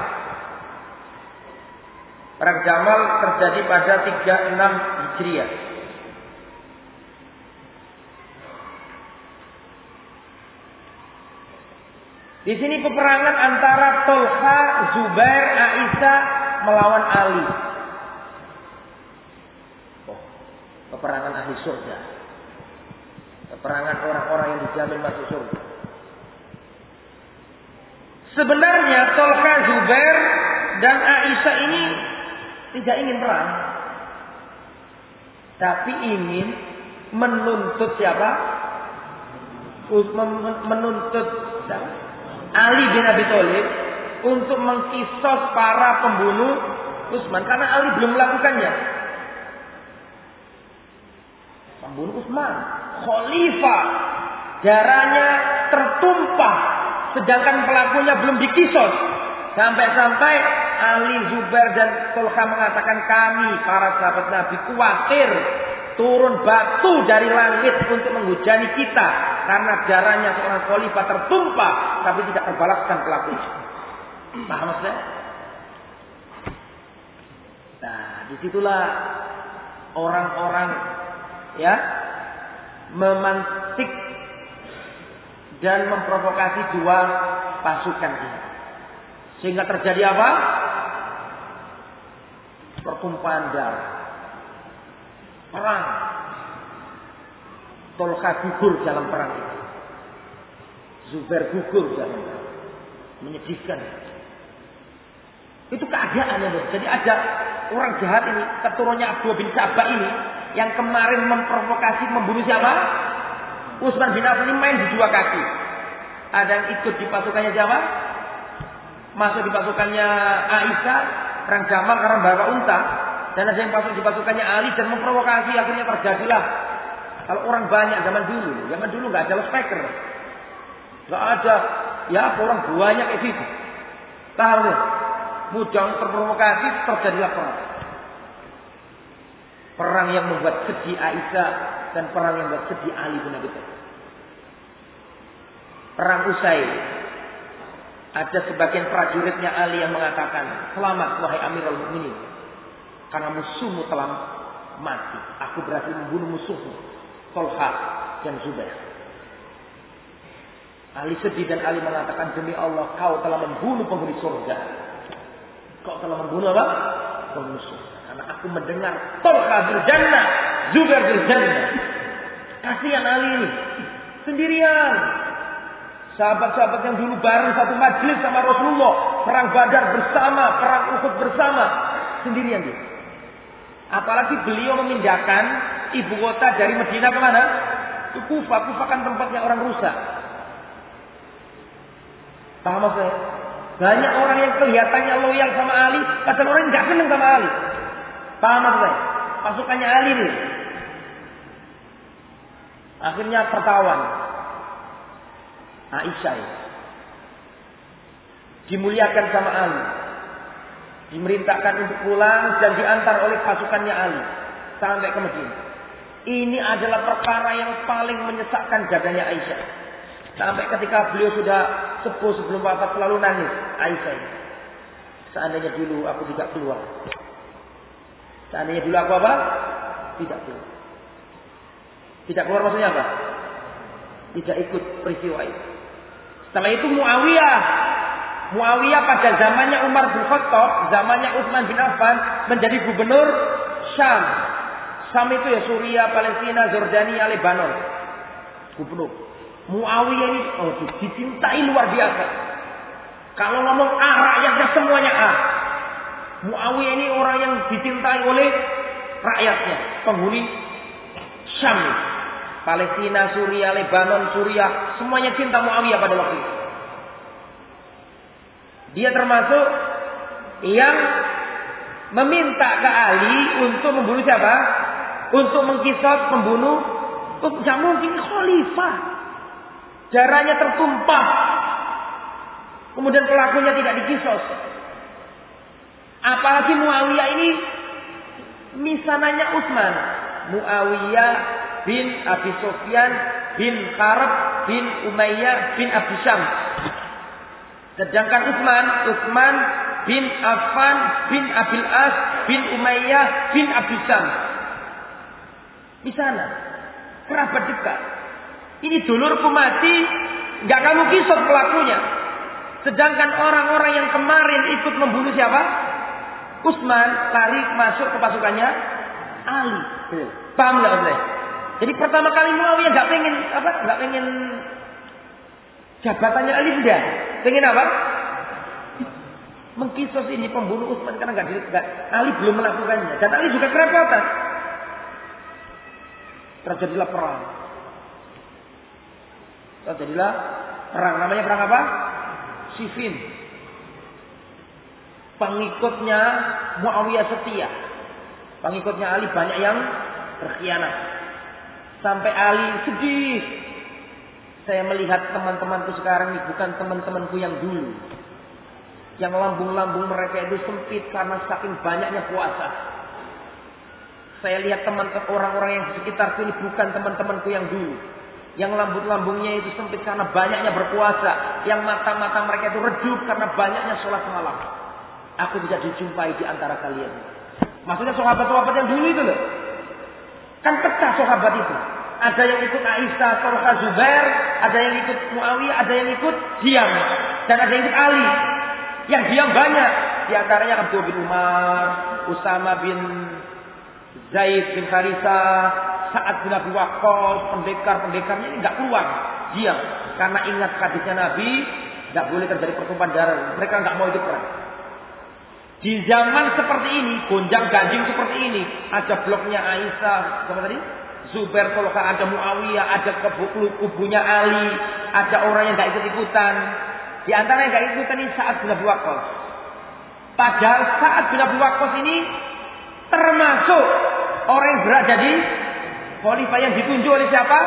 Perang Jamal terjadi pada tiga puluh enam Hijriah. Di sini peperangan antara Tolha, Zubair, Aisyah melawan Ali. Oh, peperangan ahli surga. Peperangan orang-orang yang dijamin masuk surga. Sebenarnya Tolha, Zubair dan Aisyah ini tidak ingin perang, tapi ingin menuntut siapa? Menuntut siapa? Ali bin Abi Thalib untuk mengkisos para pembunuh Utsman, karena Ali belum melakukannya. Pembunuh Utsman, khalifah, darahnya tertumpah, sedangkan pelakunya belum dikisos. Sampai-sampai Ali, Zubair dan Tolha mengatakan, kami para sahabat Nabi khawatir turun batu dari langit untuk menghujani kita, karena darahnya seorang khalifah tertumpah tapi tidak terbalaskan pelakunya. Paham maksudnya? Nah, disitulah orang-orang ya memantik dan memprovokasi dua pasukan ini, sehingga terjadi apa? Pertumpahan darah, perang. Tolha gugur dalam perang itu, Zubair gugur dalam perang. Menyedihkan. Itu keadaannya. Jadi ada orang jahat ini, keturunannya Abdullah bin Sabah ini, yang kemarin memprovokasi membunuh siapa? Utsman bin Affan ini main di dua kaki. Ada yang ikut di pasukannya siapa? Masuk di pasukannya Aisyah, perang Jamal karena bawa unta. Dan ada yang masuk di pasukannya Ali dan memprovokasi, akhirnya terjadilah. Kalau orang banyak zaman dulu, zaman dulu nggak ada loudspeaker, nggak ada, ya orang banyak kayak gitu. Tahu? Mudah terprovokasi, terjadilah perang. Perang yang membuat sedih Aisyah dan perang yang membuat sedih Ali bin Abi Thalib. Perang usai, ada sebagian prajuritnya Ali yang mengatakan, selamat wahai Amirul Mukminin, karena musuhmu telah mati. Aku berhasil membunuh musuhmu, Tolha dan Zubair. Ali sedih dan Ali mengatakan, demi Allah kau telah membunuh penghuni surga. Kau telah membunuh apa? Penghuni surga. Karena aku mendengar Tolha bil jannah, Zubair bil jannah. Kasihan Ali ini. Sendirian. Sahabat-sahabat yang dulu bareng satu majelis sama Rasulullah. Perang Badar bersama, perang Uhud bersama. Sendirian dia. Apalagi beliau memindahkan ibu kota dari Madinah ke mana? Ke Kufah. Kufah kan tempatnya orang rusak. Paham maksudnya? Banyak orang yang kelihatannya loyal sama Ali, padahal orang yang nggak seneng sama Ali. Paham maksudnya? Pasukannya Ali nih. Akhirnya tertawan. Aisyah dimuliakan sama Ali, dimerintahkan untuk pulang dan diantar oleh pasukannya Ali sampai ke Madinah. Ini adalah perkara yang paling menyesakkan dadanya Aisyah. Sampai ketika beliau sudah sepuh sebelum wafat selalu nangis Aisyah. Seandainya dulu aku tidak keluar. Seandainya dulu aku apa? Tidak keluar. Tidak keluar maksudnya apa? Tidak ikut peristiwa itu. Setelah itu Muawiyah. Muawiyah pada zamannya Umar bin Khattab, zamannya Utsman bin Affan menjadi gubernur Syam. Syam itu ya Suriah, Palestina, Jordania, Lebanon. Gubernur. Muawiyah ini oh, dicintai luar biasa. Kalau ngomong A, rakyatnya semuanya A. Muawiyah ini orang yang dicintai oleh rakyatnya, penghuni Syam. Palestina, Suriah, Lebanon, Suriah, semuanya cinta Muawiyah pada waktu itu. Dia termasuk yang meminta ke Ali untuk membunuh siapa? Untuk mengkisas pembunuh. Oh, tidak mungkin khalifah. Darahnya tertumpah. Kemudian pelakunya tidak dikisos. Apalagi Muawiyah ini misananya Utsman. Muawiyah bin Abi Sufyan bin Harb bin Umayyah bin Abi Syams. Sedangkan Utsman, Utsman bin Affan bin Abil As bin Umayyah bin Abi Syams. Di sana, kerabat dekat. Ini dulurku mati, nggak kamu kisah pelakunya. Sedangkan orang-orang yang kemarin ikut membunuh siapa? Utsman lari masuk ke pasukannya Ali. Paham nggak Om? Jadi pertama kali Muawiyah nggak pengen apa? Nggak pengen jabatannya Ali sudah. Pengen apa? Mengkisos ini pembunuh Utsman karena nggak Ali belum melakukannya. Dan Ali juga kerepotan. Terjadilah perang. Terjadilah perang. Namanya perang apa? Siffin. Pengikutnya Muawiyah setia. Pengikutnya Ali banyak yang berkhianat. Sampai Ali sedih. Saya melihat teman-temanku sekarang ini bukan teman-temanku yang dulu. Yang lambung-lambung mereka itu sempit karena saking banyaknya puasa. Saya lihat teman orang-orang yang di sekitarku ini bukan teman-temanku yang dulu. Yang lambung-lambungnya itu sempit karena banyaknya berpuasa. Yang mata-mata mereka itu redup karena banyaknya sholat malam. Aku tidak dijumpai di antara kalian. Maksudnya sahabat-sahabat yang dulu itu loh. Kan pecah sahabat itu. Ada yang ikut Aisyah, Tolha, Zubair. Ada yang ikut Muawiyah, ada yang ikut diam. Dan ada yang ikut Ali. Yang diam banyak. Di antaranya Abdul bin Umar, Usama bin Zaid bin Harisa, Sa'ad bin Abi Waqqas, pendekar-pendekarnya ini nggak keluar, diam. Karena ingat hadisnya Nabi, nggak boleh terjadi pertumpahan darah. Mereka nggak mau itu perang. Di zaman seperti ini, gonjang-ganjing seperti ini, ada bloknya Aisyah, apa tadi? Zubair, Tolha, ada Muawiyah, ada kubunya Ali, ada orang yang nggak ikut-ikutan. Di antara yang nggak ikutan ini Sa'ad bin Abi Waqqas. Padahal Sa'ad bin Abi Waqqas ini termasuk orang yang berat jadi khalifah yang ditunjuk oleh siapa?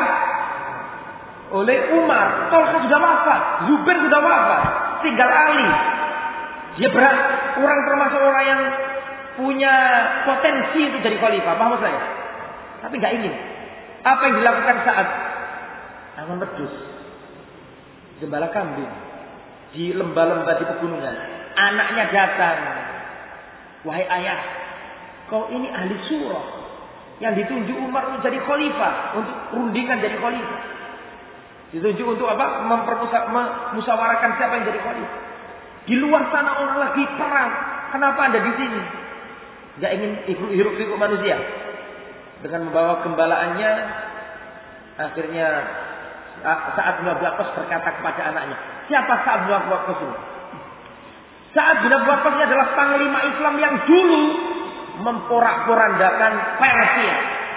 Oleh Umar. Tolha sudah wafat, Zubair sudah wafat, tinggal Ali. Dia berat, orang termasuk orang yang punya potensi untuk jadi khalifah. Paham saya? Tapi nggak ingin. Apa yang dilakukan saat angon wedhus, gembala kambing di lembah-lembah di pegunungan. Anaknya datang, wahai ayah, kau ini ahli surah yang ditunjuk Umar untuk jadi khalifah, untuk rundingan jadi khalifah. Ditunjuk untuk apa? Memusyawarahkan siapa yang jadi khalifah. Di luar sana orang lagi perang. Kenapa Anda di sini? nggak ingin hirup-pikuk manusia. Dengan membawa gembalaannya, akhirnya Sa'ad bin Abi Waqqas berkata kepada anaknya, siapa Sa'ad bin Abi Waqqas ini? Sa'ad bin Abi Waqqas ini adalah panglima Islam yang dulu memporak-porandakan Persia.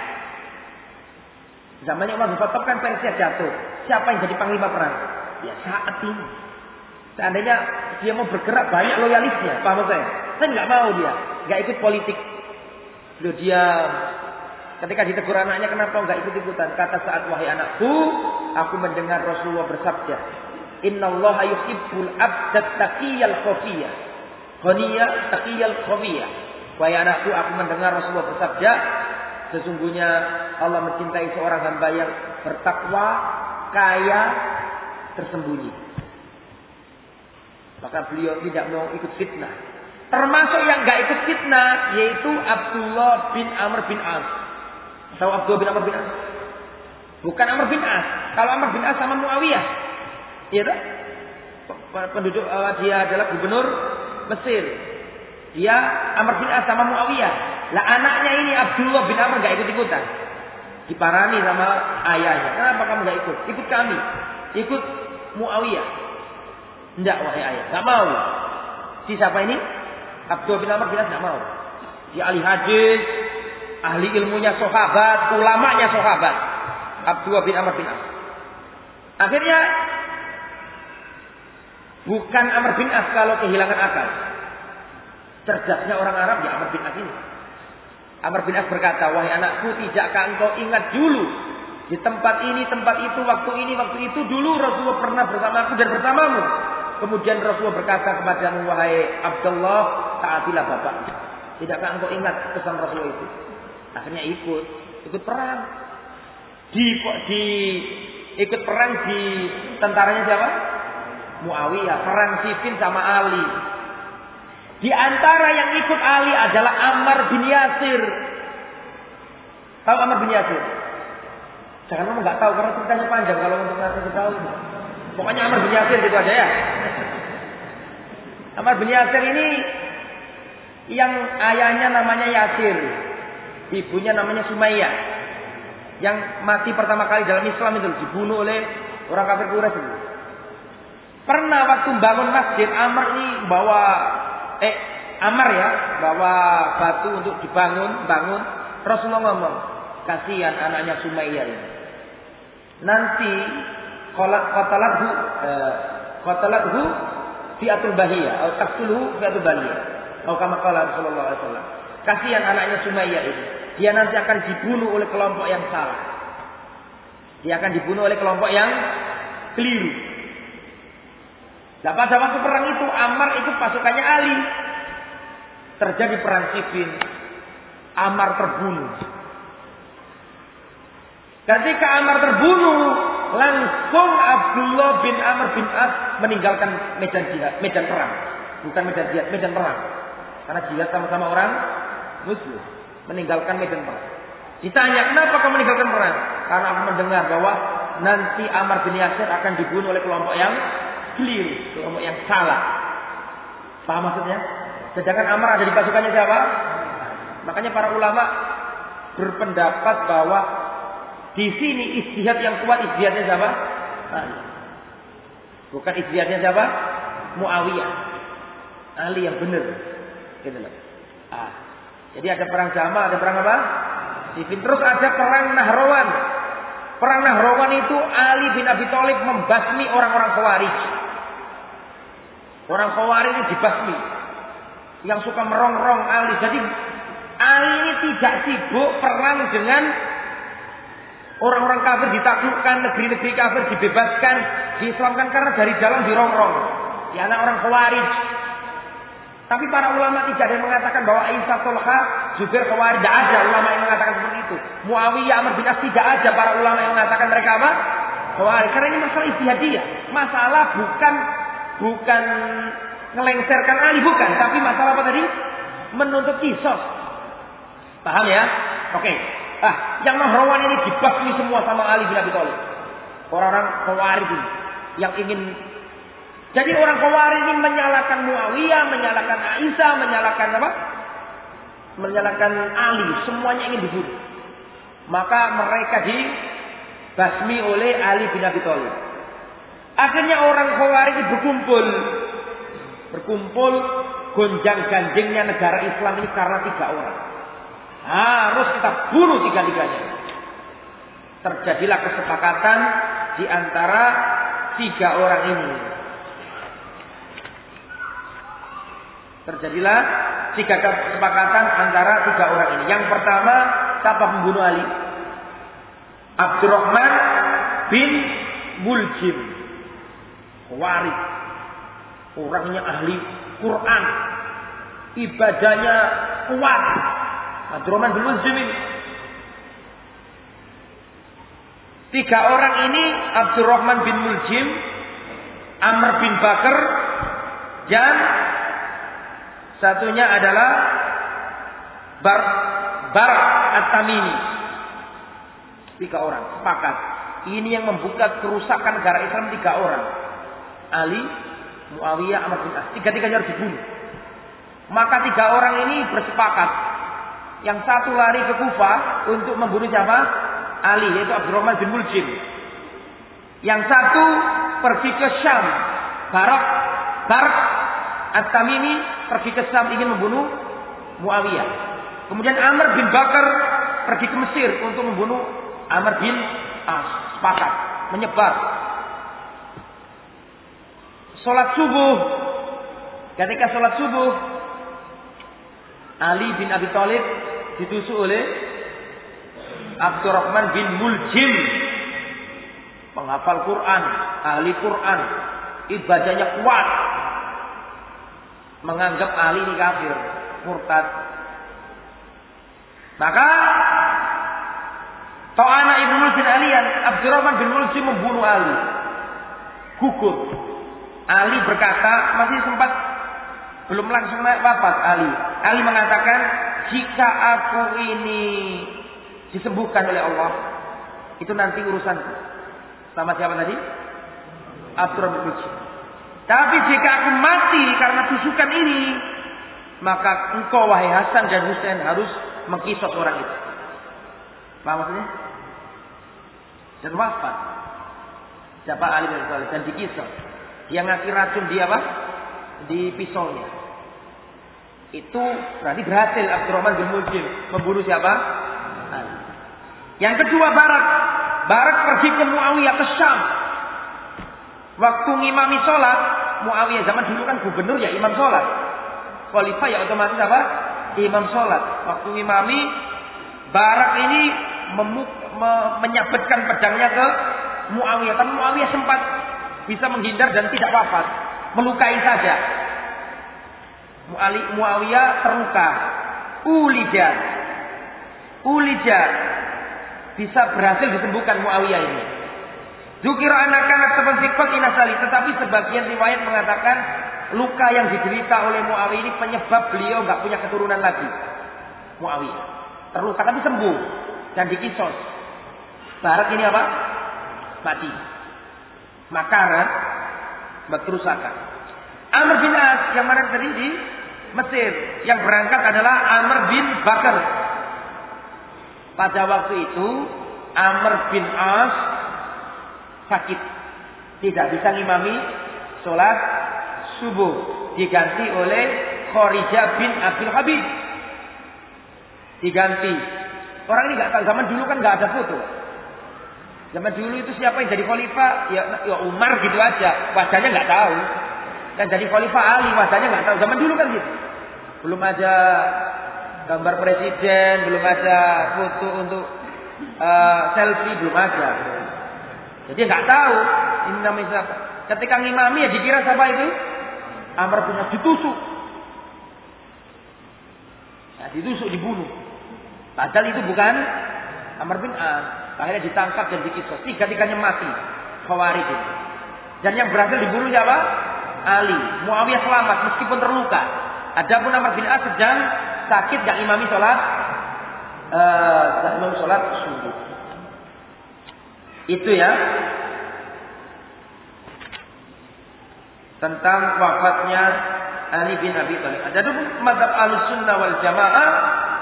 Zamannya Umar bin Khattab kan Persia jatuh. Siapa yang jadi panglima perang? Ya Sa'ad ini. Seandainya dia mau bergerak, banyak loyalisnya, paham saya? Saya nggak mau dia, nggak ikut politik. Beliau diam. Ketika ditegur anaknya, kenapa nggak ikut ikutan? Kata Sa'ad, wahai anakku, aku mendengar Rasulullah bersabda, Innallaha yuhibbul abdat taqiyal khafiyah. Khoniyah taqiyal khafiyah. Wahai anakku, aku mendengar Rasulullah bersabda, sesungguhnya Allah mencintai seorang hamba yang bertakwa, kaya, tersembunyi. Maka beliau tidak mau ikut fitnah. Termasuk yang nggak ikut fitnah, yaitu Abdullah bin Amr bin As. Tahu Abdullah bin Amr bin As? Bukan Amr bin As. Kalau Amr bin As sama Muawiyah, iya tak? Penduduk uh, dia adalah gubernur Mesir. Dia Amr bin As sama Muawiyah. Lah anaknya ini Abdullah bin Amr nggak ikut ikutan. Diparani sama ayahnya. Kenapa kamu nggak ikut? Ikut kami. Ikut Muawiyah. Tidak wahai ayah, nggak mau. Si siapa ini? Abdullah bin Amr bin As nggak mau. Dia ahli hadis, ahli ilmunya sahabat, ulamanya sahabat. Abdullah bin Amr bin As. Akhirnya bukan Amr bin As kalau kehilangan akal. Cerdasnya orang Arab ya Amr bin As ini. Amr bin As berkata, wahai anakku, tidakkah engkau ingat dulu di tempat ini, tempat itu, waktu ini, waktu itu dulu Rasulullah pernah bersamaku dan bersamamu. Kemudian Rasulullah berkata kepadamu, wahai Abdullah, taatilah bapakmu. Tidakkah engkau ingat pesan Rasulullah itu? Akhirnya ikut, ikut perang. Di, di ikut perang di tentaranya siapa? Muawiyah, perang Siffin sama Ali. Di antara yang ikut Ali adalah Ammar bin Yasir. Tahu Ammar bin Yasir? Jangan kamu nggak tahu karena ceritanya panjang kalau untuk ngasih tahu. Pokoknya Ammar bin Yasir gitu aja ya. Ammar bin Yasir ini yang ayahnya namanya Yasir, ibunya namanya Sumayyah. Yang mati pertama kali dalam Islam itu dibunuh oleh orang kafir Quraisy itu. Pernah waktu bangun masjid, Ammar ini bawa eh Ammar ya, bawa batu untuk dibangun, bangun. Rasulullah ngomong, kasihan anaknya Sumayyah ini. Nanti qatalathu eh, qatalathu fi'atul bahiyah atau taqtuluhu fi'atul bahiyah. Atau kama qala Rasulullah sallallahu alaihi wasallam. Kasihan anaknya Sumayyah ini. Dia nanti akan dibunuh oleh kelompok yang salah. Dia akan dibunuh oleh kelompok yang keliru. Nah pada waktu perang itu Ammar ikut pasukannya Ali. Terjadi perang Siffin. Ammar terbunuh. Ketika Ammar terbunuh, langsung Abdullah bin Amr bin As meninggalkan medan jihad, medan perang. Bukan medan jihad, medan perang. Karena jihad sama-sama orang Muslim. Meninggalkan medan perang. Ditanya, kenapa kamu meninggalkan perang? Karena aku mendengar bahwa nanti Ammar bin Yasir akan dibunuh oleh kelompok yang keliru, kelompok yang salah. Paham maksudnya? Sedangkan Ammar ada di pasukannya siapa? Makanya para ulama berpendapat bahwa di sini ijtihad yang kuat ijtihadnya siapa? Ali. Bukan ijtihadnya siapa? Muawiyah. Ali yang benar. Gitu loh. Ah. Jadi ada perang Jamal, ada perang apa? Siffin. Terus ada perang Nahrawan. Perang Nahrawan itu Ali bin Abi Thalib membasmi orang-orang Khawarij. Orang Khawarij ini dibasmi. Yang suka merongrong Ali. Jadi Ali ini tidak sibuk perang dengan orang-orang kafir, ditaklukkan, negeri-negeri kafir dibebaskan, diislamkan karena dari dalam dirongrong. Di anak orang Khawarij. Tapi para ulama tidak ada yang mengatakan bahwa Aisyah Tolha Zubair Khawarij. Tidak ada ulama yang mengatakan seperti itu. Muawiyah Amr bin As tidak ada para ulama yang mengatakan mereka apa? Khawarij. Karena ini masalah ijtihadiyah. Masalah bukan bukan ngelengserkan Ali, bukan. Tapi masalah apa tadi? Menuntut kisos. Paham ya? Oke. Okay. Ah, yang Nahrawan ini dibasmi semua sama Ali bin Abi Thalib. Orang-orang Khawarij ini yang ingin. Jadi orang Khawarij ini menyalahkan Muawiyah, menyalahkan Aisyah, menyalahkan apa? menyalahkan Ali, semuanya ingin dibunuh. Maka mereka dibasmi oleh Ali bin Abi Thalib. Akhirnya orang Khawarij berkumpul. Berkumpul gonjang-ganjingnya negara Islam ini karena tiga orang. Harus kita bunuh tiga-tiganya. Terjadilah kesepakatan di antara tiga orang ini. Terjadilah tiga kesepakatan antara tiga orang ini. Yang pertama, siapa pembunuh Ali? Abdurrahman bin Muljim. Khawarij. Orangnya ahli Quran. Ibadahnya kuat. Abdurrahman bin Muljim ini. Tiga orang ini, Abdurrahman bin Muljim, Amr bin Bakar, dan satunya adalah Bar Bar At-Tamimi. Tiga orang sepakat. Ini yang membuka kerusakan negara Islam, tiga orang. Ali, Muawiyah, Amr bin As. Tiga-tiganya harus dibunuh. Maka tiga orang ini bersepakat. Yang satu lari ke Kufah untuk membunuh siapa? Ali, yaitu Abdurrahman bin Muljim. Yang satu pergi ke Syam. Barak Barak At-Tamimi pergi ke Syam ingin membunuh Muawiyah. Kemudian Amr bin Bakar pergi ke Mesir untuk membunuh Amr bin As. Sepakat, menyebar. Salat subuh. Ketika salat subuh, Ali bin Abi Thalib ditusuk oleh Abdurrahman bin Muljim. Penghafal Quran, ahli Quran, ibadahnya kuat. Menganggap Ali ini kafir, murtad. Maka Ta'ana Ibnu Muljim alian Abdurrahman bin Muljim membunuh Ali. Gugur. Ali berkata, masih sempat belum langsung wafat Ali. Ali mengatakan, jika aku ini disembuhkan oleh Allah, itu nanti urusanku. Sama siapa tadi? Abdurrahman bin Muljim. Tapi jika aku mati karena tusukan ini, maka engkau wahai Hasan dan Husain harus mengkisos orang itu. Paham maksudnya? Dan wafat. Siapa Ali bin Abi Thalib dan dikisos. Dia ngasih racun dia apa? Di pisaunya. Itu berarti berhasil Abdurrahman bin Muljim membunuh siapa? Ali. Yang kedua Barak. Barak pergi ke Muawiyah ke Syam. Waktu ngimami sholat, Muawiyah zaman dulu kan gubernur ya imam sholat. Khalifah ya otomatis apa? Imam sholat. Waktu ngimami, Barak ini memuk, me, menyabetkan pedangnya ke Muawiyah. Tapi Muawiyah sempat bisa menghindar dan tidak wafat. Melukai saja. Muawiyah terluka. Ulija. Ulija. Bisa berhasil disembuhkan Muawiyah ini. Dzukira anak-anak sepensikot inasali. Tetapi sebagian riwayat mengatakan luka yang diderita oleh Muawiyah ini penyebab beliau nggak punya keturunan lagi. Muawiyah terluka tapi sembuh dan dikisos. Barak ini apa? Mati. Makaran, kerusakan. Amr bin As yang mana tadi di Mesir, yang berangkat adalah Amr bin Bakar. Pada waktu itu Amr bin As sakit, tidak bisa ngimami sholat subuh, diganti oleh Kharijah bin Abdul Habib. Diganti. Orang ini nggak tahu, zaman dulu kan nggak ada foto. Zaman dulu itu siapa yang jadi khalifah? Ya, ya Umar gitu aja, wajahnya nggak tahu. Dan jadi khalifah Ali, wajahnya nggak tahu. Zaman dulu kan gitu. Belum ada gambar presiden, belum ada foto untuk uh, selfie, belum ada. Jadi nggak tahu ini namanya siapa. Ketika ngimami ya dikira siapa itu? Amr bin As ditusuk. Nah, ditusuk, dibunuh. Padahal itu bukan Amr bin As. Akhirnya ditangkap dan dikisos. Tiga-tiganya mati. Khawarij itu. Dan yang berhasil dibunuh siapa? Ali. Muawiyah selamat meskipun terluka. Adapun Amr bin As sedang sakit, gak imami sholat. Uh, gak imami sholat subuh. Itu ya. Tentang wafatnya Ali bin Abi Thalib. Adapun mazhab Ahlussunnah wal Jamaah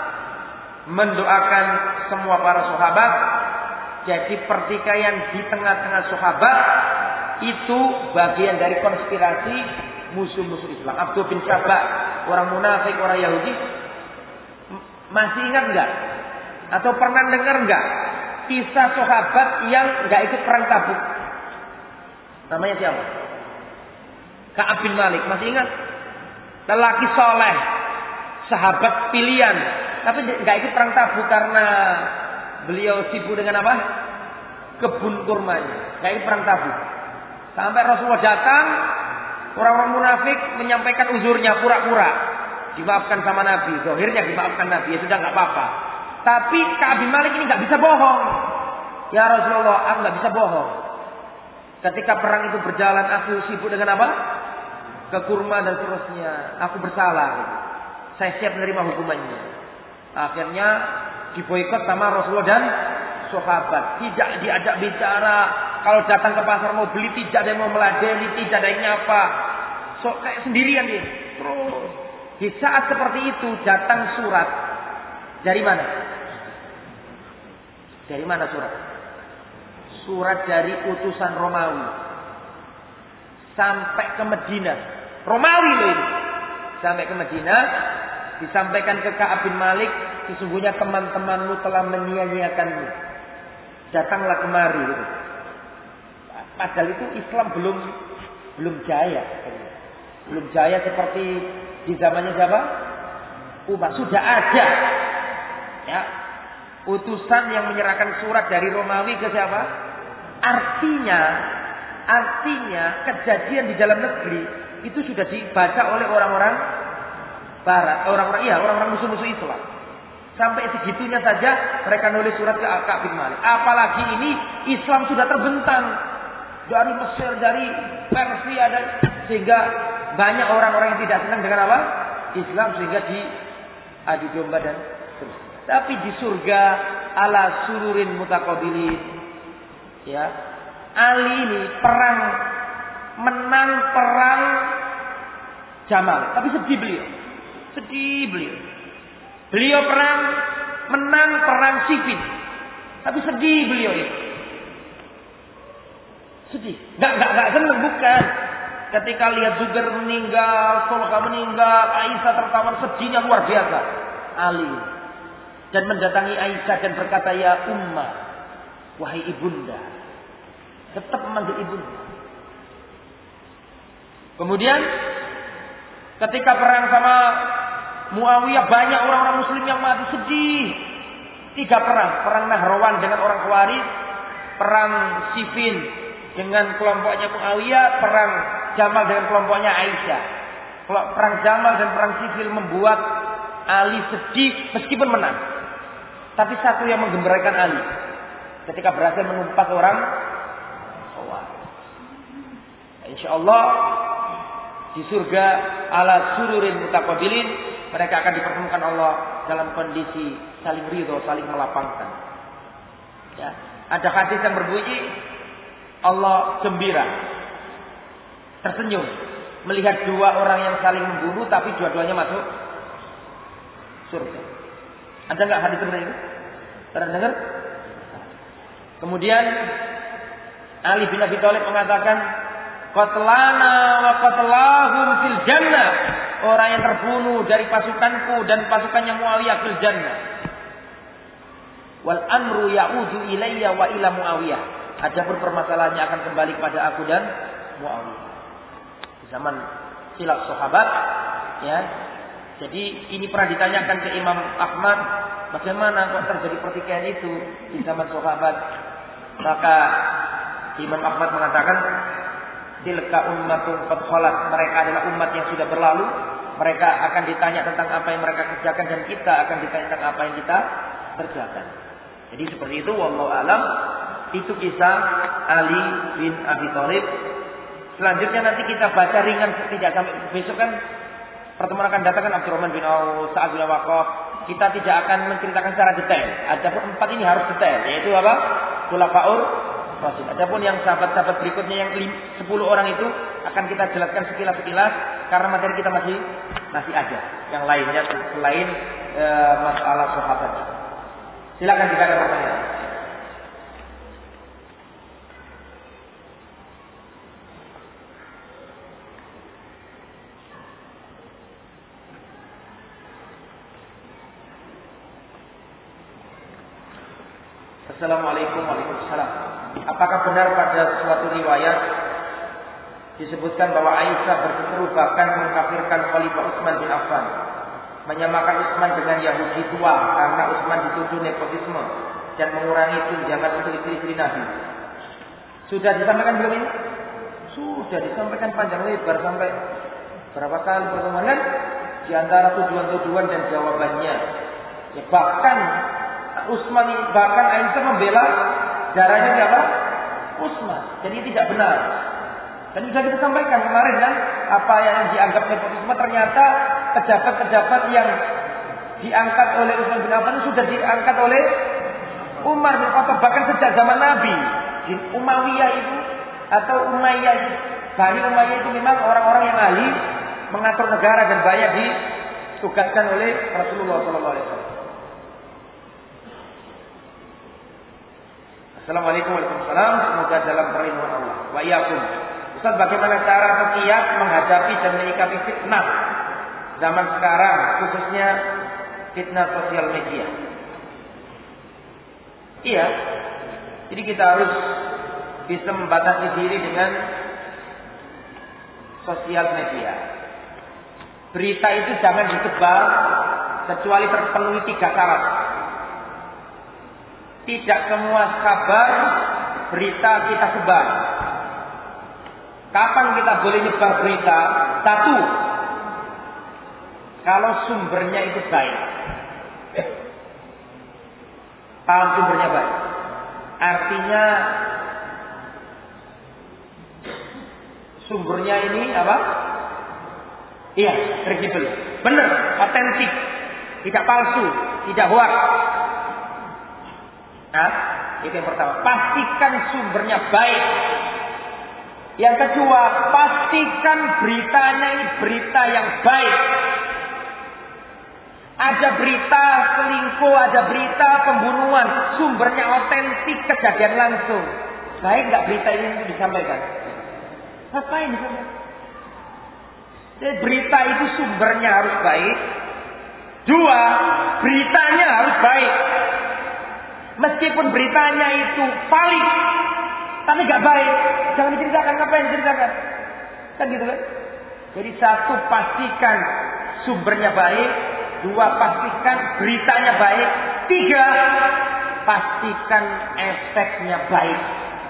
mendoakan semua para sahabat. Jadi pertikaian di tengah-tengah sahabat itu bagian dari konspirasi musuh-musuh Islam. Abdul bin Sabah, orang munafik, orang Yahudi. Masih ingat enggak? Atau pernah dengar enggak kisah sahabat yang enggak ikut perang Tabuk? Namanya siapa? Ka'ab bin Malik. Masih ingat? Lelaki soleh, sahabat pilihan, tapi enggak ikut perang Tabuk karena beliau sibuk dengan apa? Kebun kurmanya. Enggak ikut perang Tabuk. Sampai Rasulullah datang, orang-orang munafik menyampaikan uzurnya pura-pura. Dimaafkan sama Nabi, zahirnya dimaafkan Nabi, ya sudah nggak apa-apa. Tapi Ka'ab bin Malik ini nggak bisa bohong. Ya Rasulullah, aku nggak bisa bohong. Ketika perang itu berjalan, aku sibuk dengan apa? Ke kurma dan seterusnya. Aku bersalah. Gitu. Saya siap menerima hukumannya. Akhirnya diboikot sama Rasulullah dan sahabat. Tidak diajak bicara. Kalau datang ke pasar mau beli, tidak ada yang mau meladeni, tidak ada yang nyapa. So, kayak sendirian dia. Terus. Di saat seperti itu datang surat. Dari mana? Dari mana surat? Surat dari utusan Romawi. Sampai ke Medina. Romawi loh ini. Sampai ke Medina. Disampaikan ke Ka'ab bin Malik. Sesungguhnya teman-temanmu telah menyia-nyiakanmu. Datanglah kemari. Gitu. Padahal itu Islam belum belum jaya. Belum jaya seperti di zamannya siapa? Umar. Sudah ada. Ya. Utusan yang menyerahkan surat dari Romawi ke siapa? Artinya, artinya kejadian di dalam negeri itu sudah dibaca oleh orang-orang Barat, orang-orang iya, orang-orang musuh-musuh Islam. Sampai segitunya saja mereka nulis surat ke Ka'ab bin Malik. Apalagi ini Islam sudah terbentang dari Mesir, dari Persia, dan sehingga banyak orang-orang yang tidak senang dengan apa? Islam, sehingga diadu domba dan terus. Tapi di surga ala sururin mutaqabilin. Ya. Ali ini perang menang perang Jamal, tapi sedih beliau. Sedih beliau. Beliau perang menang perang Siffin, tapi sedih beliau ini. Sedih. Enggak enggak enggak senang, bukan. Ketika lihat Zubair meninggal, Tolha meninggal, Aisyah tertawan, sedihnya luar biasa. Ali dan mendatangi Aisyah dan berkata, ya Ummah, wahai ibunda. Tetap memanggil ibunda. Kemudian ketika perang sama Muawiyah, banyak orang-orang muslim yang mati, sedih. Tiga perang, perang Nahrawan dengan orang Khawarij, perang Siffin dengan kelompoknya Muawiyah, perang Jamal dengan kelompoknya Aisyah. Perang Jamal dan perang Siffin membuat Ali sedih meskipun menang. Tapi satu yang menggembirakan Ali, ketika berhasil menumpas orang Khawarij. Insya Allah di surga ala sururin mutaqabilin, mereka akan dipertemukan Allah dalam kondisi saling ridho, saling melapangkan. Ya. Ada hadis yang berbunyi Allah gembira, tersenyum melihat dua orang yang saling membunuh tapi dua-duanya masuk surga. Ada nggak hadis seperti itu? Pernah dengar? Kemudian Ali bin Abi Thalib mengatakan, qatlana wa qatlahum fil jannah. Orang yang terbunuh dari pasukanku dan pasukannya Muawiyah fil jannah. Wal amru ya'udu ilayya wa ila Muawiyah. Adapun permasalahannya akan kembali kepada aku dan Muawiyah. Di zaman silaf sahabat, ya. Jadi ini pernah ditanyakan ke Imam Ahmad, bagaimana kok terjadi pertikaian itu di zaman sahabat? Maka Imam Ahmad mengatakan, tilka ummatun qad khalat, mereka adalah umat yang sudah berlalu. Mereka akan ditanya tentang apa yang mereka kerjakan dan kita akan ditanya tentang apa yang kita kerjakan. Jadi seperti itu, wallahu alam. Itu kisah Ali bin Abi Thalib. Selanjutnya nanti kita baca ringan, tidak sampai besok kan pertemuan akan datang kan Abdurrahman bin Auf, Sa'ad bin Waqqas. Kita tidak akan menceritakan secara detail. Adapun empat ini harus detail, yaitu apa? Khulafaur Rasyid. Adapun yang sahabat-sahabat berikutnya yang sepuluh orang itu akan kita jelaskan sekilas-sekilas karena materi kita masih masih ada. Yang lainnya selain e, masalah sahabat. Silakan jika ada pertanyaan. Assalamualaikum warahmatullahi wabarakatuh. Apakah benar pada suatu riwayat disebutkan bahwa Aisyah berseteru bahkan mengkafirkan Khalifah Utsman bin Affan, menyamakan Utsman dengan Yahudi tua karena Utsman dituduh nepotisme dan mengurangi tunjangan untuk istri-istri Nabi? Sudah disampaikan belum ini? Sudah disampaikan panjang lebar sampai berapa kali pertemuan kan? Di antara tuduhan-tuduhan dan jawabannya. Ya, bahkan Utsman, bahkan Aisyah membela darahnya siapa? Utsman. Jadi tidak benar. Dan sudah kita sampaikan kemarin kan, apa yang dianggap nepotisme ternyata pejabat-pejabat yang diangkat oleh Utsman bin Affan sudah diangkat oleh Umar bin Khattab bahkan sejak zaman Nabi. Di Umayyah itu atau Umayyah, Bani Umayyah itu memang orang-orang yang ahli mengatur negara dan banyak ditugaskan oleh Rasulullah shallallahu alaihi wasallam. Assalamualaikum warahmatullahi wabarakatuh. Semoga dalam perlindungan Allah. Wa iyyakum. Ustaz, bagaimana cara ruqyah menghadapi dan menyikapi fitnah zaman sekarang, khususnya fitnah sosial media? Iya. Jadi kita harus bisa membatasi diri dengan sosial media. Berita itu jangan disebar kecuali terpenuhi tiga syarat. Tidak semua kabar berita kita sebar. Kapan kita boleh nyebar berita? Satu, kalau sumbernya itu baik. Paham sumbernya baik? Artinya sumbernya ini apa? Iya, kredibel, benar, otentik, tidak palsu, tidak hoax. Nah, itu yang pertama. Pastikan sumbernya baik. Yang kedua, pastikan beritanya ini berita yang baik. Ada berita selingkuh, ada berita pembunuhan, sumbernya otentik, kejadian langsung. Baik nggak berita ini untuk disampaikan? Ngapain disampaikan? Jadi berita itu sumbernya harus baik. Dua, beritanya harus baik. Meskipun beritanya itu valid, tapi nggak baik, jangan diceritakan. Ngapain diceritakan? Kan gitu kan? Jadi satu, pastikan sumbernya baik. Dua, pastikan beritanya baik. Tiga, pastikan efeknya baik.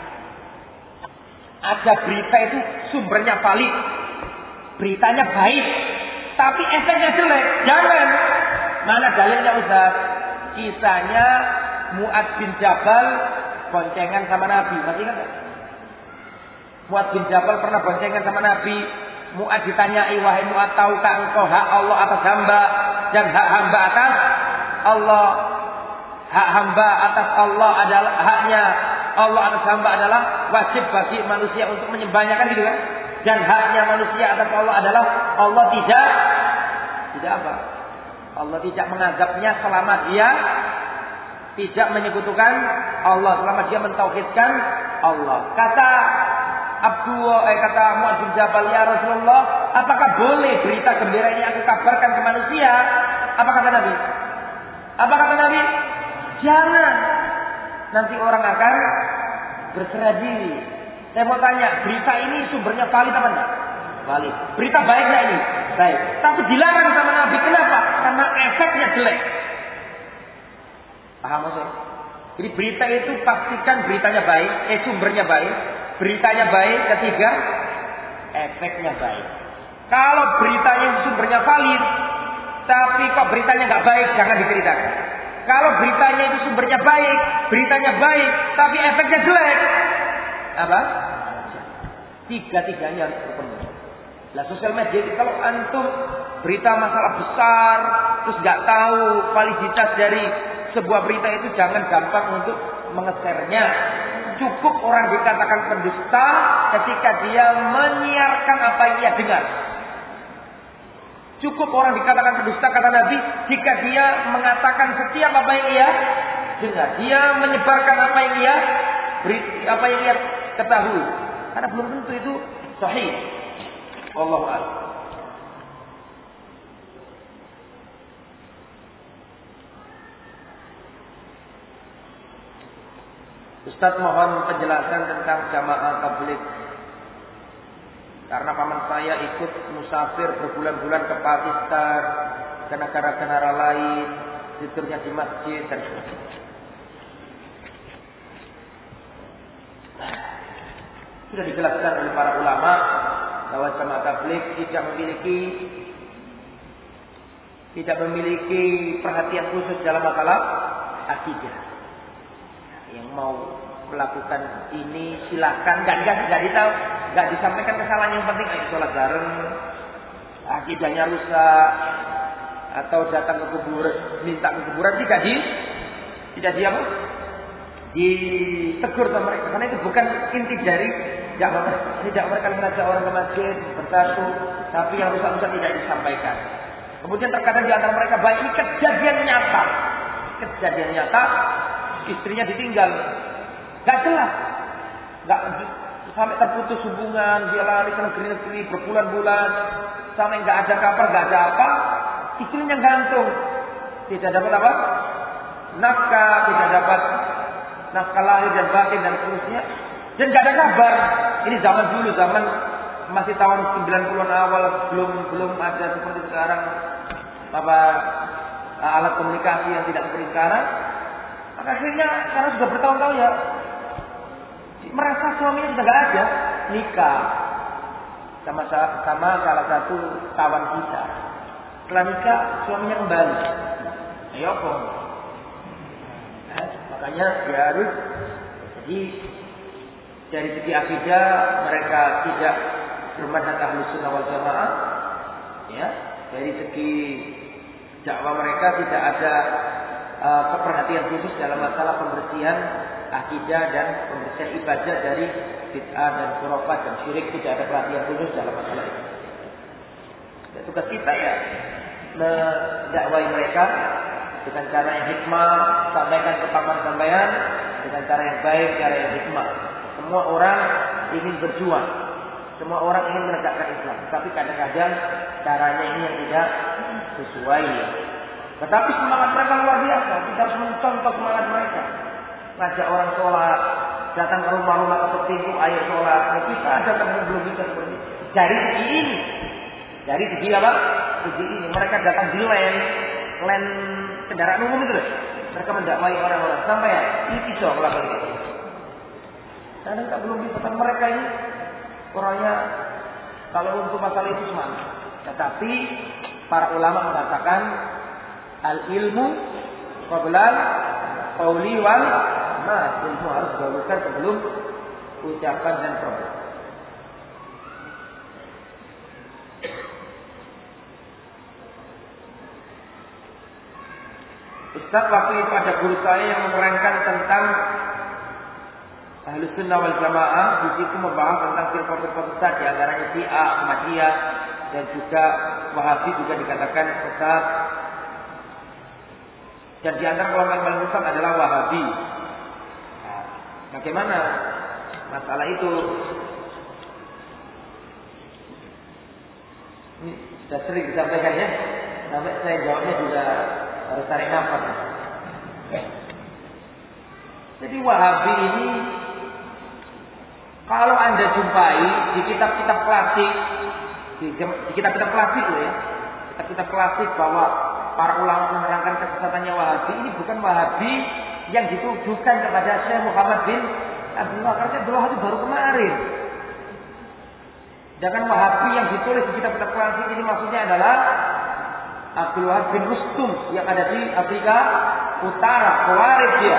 Ada berita itu sumbernya valid, beritanya baik, tapi efeknya jelek. Jangan. Mana dalilnya Ustaz? Kisahnya Mu'adz bin Jabal boncengan sama Nabi. Masih ingat? Mu'adz bin Jabal pernah boncengan sama Nabi. Mu'adz ditanyai, wahai Mu'adz, tahukah engkau hak Allah atas hamba dan hak hamba atas Allah? Hak hamba atas Allah adalah haknya Allah atas hamba adalah wajib bagi manusia untuk menyembahnya, kan gitu kan? Dan haknya manusia atas Allah adalah Allah tidak tidak apa? Allah tidak mengazabnya selama dia tidak menyekutukan Allah, selama dia mentauhidkan Allah. Kata Abdullah, eh, kata Mu'adz bin Jabal, ya Rasulullah, apakah boleh berita gembira ini aku kabarkan ke manusia? Apa kata Nabi? Apa kata Nabi? Jangan. Nanti orang akan berserah diri. Saya mau tanya, berita ini sumbernya valid apa enggak? Valid. Berita baik enggak ini? Baik. Tapi dilarang sama Nabi. Kenapa? Karena efeknya jelek. Paham maksudnya? Jadi berita itu pastikan beritanya baik, eh sumbernya baik, beritanya baik. Ketiga, efeknya baik. Kalau beritanya sumbernya valid, tapi kok beritanya nggak baik, jangan diceritakan. Kalau beritanya itu sumbernya baik, beritanya baik, tapi efeknya jelek, apa? Tiga-tiganya harus terpenuhi. Lah sosial media itu kalau antum berita masalah besar, terus nggak tahu validitas dari sebuah berita itu, jangan gampang untuk mengesernya. Cukup orang dikatakan pendusta ketika dia menyiarkan apa yang ia dengar. Cukup orang dikatakan pendusta, kata Nabi, jika dia mengatakan setiap apa yang ia dengar, dia menyebarkan apa yang dia beri, apa yang dia ketahui. Karena belum tentu itu sahih. Wallahu a'lam. Ustaz mohon penjelasan tentang jamaah tabligh. Karena paman saya ikut musafir berbulan-bulan ke Pakistan, ke negara-negara lain, tidurnya di masjid dan sebagainya. Sudah dijelaskan oleh para ulama bahwa jamaah tabligh tidak memiliki tidak memiliki perhatian khusus dalam masalah akidah. Yang mau melakukan ini silakan, nggak nggak nggak ditahu, nggak disampaikan kesalahan. Yang penting ayo sholat bareng, akidahnya rusak, atau datang ke kuburan, minta ke kuburan tidak di tidak di apa? Ditegur sama mereka, karena itu bukan inti dari dakwah mereka. Tidak mereka mengajak orang ke masjid bersatu, tapi yang rusak-rusak tidak disampaikan. Kemudian terkadang di antara mereka baik, ini kejadian nyata, kejadian nyata. Istrinya ditinggal, gak jelas, gak sampai terputus hubungan, dia lari ke negeri-negeri berbulan-bulan, sampai gak ada kabar, gak ada apa, istrinya gantung, tidak dapat apa, nafkah, tidak dapat nafkah lahir dan batin dan seterusnya, dan gak ada kabar. Ini zaman dulu, zaman masih tahun sembilan puluhan awal, belum belum ada seperti sekarang apa alat komunikasi yang tidak seperti sekarang. Maka akhirnya karena sudah bertahun-tahun ya merasa suaminya sudah nggak ada, nikah sama sama salah satu kawan kita. Setelah nikah suaminya kembali. Ayo kok. Nah, makanya dia harus jadi dari segi akidah mereka tidak bermanhaj Ahlus Sunnah wal Jamaah. Ya, dari segi dakwah mereka tidak ada Uh, keperhatian khusus dalam masalah pembersihan akidah dan pembersihan ibadah dari bid'ah dan khurafat dan syirik. Tidak ada perhatian khusus dalam masalah itu. Dan tugas kita ya mendakwai mereka dengan cara yang hikmah, sampaikan ke paman sampean dengan cara yang baik, cara yang hikmah. Semua orang ingin berjuang, semua orang ingin menegakkan Islam, tapi kadang-kadang caranya ini yang tidak sesuai. Tetapi semangat mereka luar biasa. Kita harus mencontoh semangat mereka. Ngajak orang sholat, datang ke rumah-rumah atau pintu air sholat. Nah, kita ada yang belum bisa seperti itu. Dari segi ini, dari segi apa? Segi ini mereka datang di land, land kendaraan umum itu. Mereka mendakwai orang-orang sampai ya ini pisau melakukan itu. Karena kita belum bisa. Kan mereka ini orangnya kalau untuk masalah itu semangat. Tetapi para ulama mengatakan al-ilmu qablal qauli wal amal. Ilmu harus didahulukan sebelum ucapan dan perbuatan. Ustaz, waktu itu ada guru saya yang menerangkan tentang Ahlus Sunnah wal Jamaah. Di situ membahas tentang firqah-firqah besar, di antaranya Syiah, Ahmadiyah, dan juga Wahabi juga dikatakan sesat. Dan di antara kelompok yang paling besar adalah Wahabi. Nah, bagaimana masalah itu? Ini sudah sering disampaikan ya. Sampai saya jawabnya juga harus tarik nafas. Jadi Wahabi ini kalau Anda jumpai di kitab-kitab klasik, di, di kitab-kitab klasik loh ya, kitab-kitab klasik bahwa para ulama menerangkan kesesatannya Wahabi, ini bukan Wahabi yang ditujukan kepada Syekh Muhammad bin Abdul Wahab. Abdul Wahab baru kemarin. Sedangkan Wahabi yang ditulis di kitab-kitab klasik ini maksudnya adalah Abdul Wahab bin Rustum yang ada di Afrika Utara, Khawarij dia.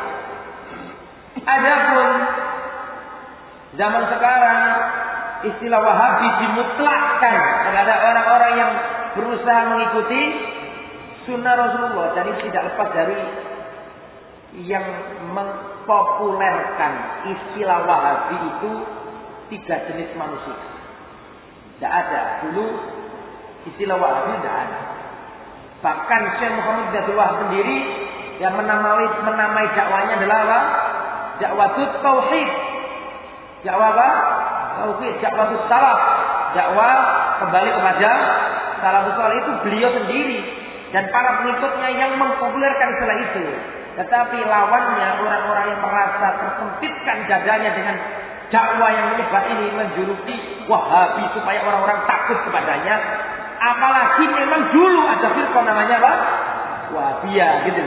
Adapun zaman sekarang istilah Wahabi dimutlakkan kepada orang-orang yang berusaha mengikuti sunnah Rasulullah, dan ini tidak lepas dari yang mempopulerkan istilah Wahabi itu tiga jenis manusia. Tidak ada dulu istilah Wahabi, tidak ada. Bahkan Syekh Muhammad bin Abdul Wahab sendiri yang menamai menamai dakwanya adalah apa? Dakwatut tauhid. Dakwah apa? Tauhid, dakwatut salaf. Dakwah kembali kepada salafus saleh itu beliau sendiri dan para pengikutnya yang mempopulerkan istilah itu. Tetapi lawannya orang-orang yang merasa tersempitkan dadanya dengan dakwah yang menyebar ini, menjuluki Wahabi supaya orang-orang takut kepadanya. Apalagi memang dulu ada firqah namanya apa? Wahabiyah gitu.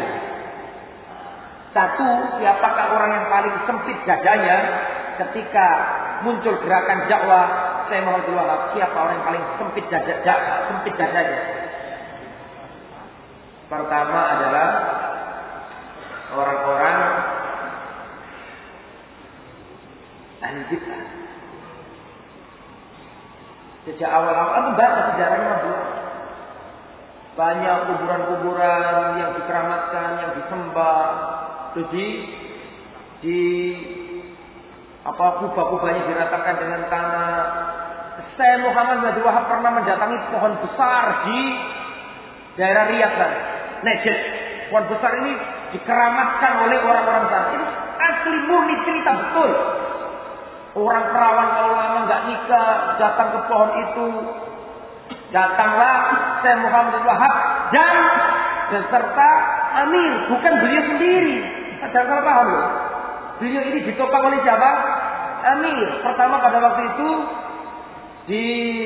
Satu, siapakah orang yang paling sempit dadanya ketika muncul gerakan dakwah Syekh Muhammad Wahab? Siapa orang yang paling sempit dada, dada, sempit dadanya? Pertama adalah orang-orang ahli bid'ah. Sejak awal-awal aku baca sejarahnya dulu. Banyak kuburan-kuburan yang dikeramatkan, yang disembah, itu di di apa kubah-kubahnya diratakan dengan tanah. Syekh Muhammad bin Wahab pernah mendatangi pohon besar di daerah Riyadh, Najd. Pohon besar ini dikeramatkan oleh orang-orang sana. Ini asli murni cerita betul. Orang perawan kalau lama nggak nikah datang ke pohon itu. Datanglah Syekh Muhammad bin Wahab dan beserta Amir, bukan beliau sendiri. Ada salah paham loh. Beliau ini ditopang oleh siapa? Amir. Pertama pada waktu itu di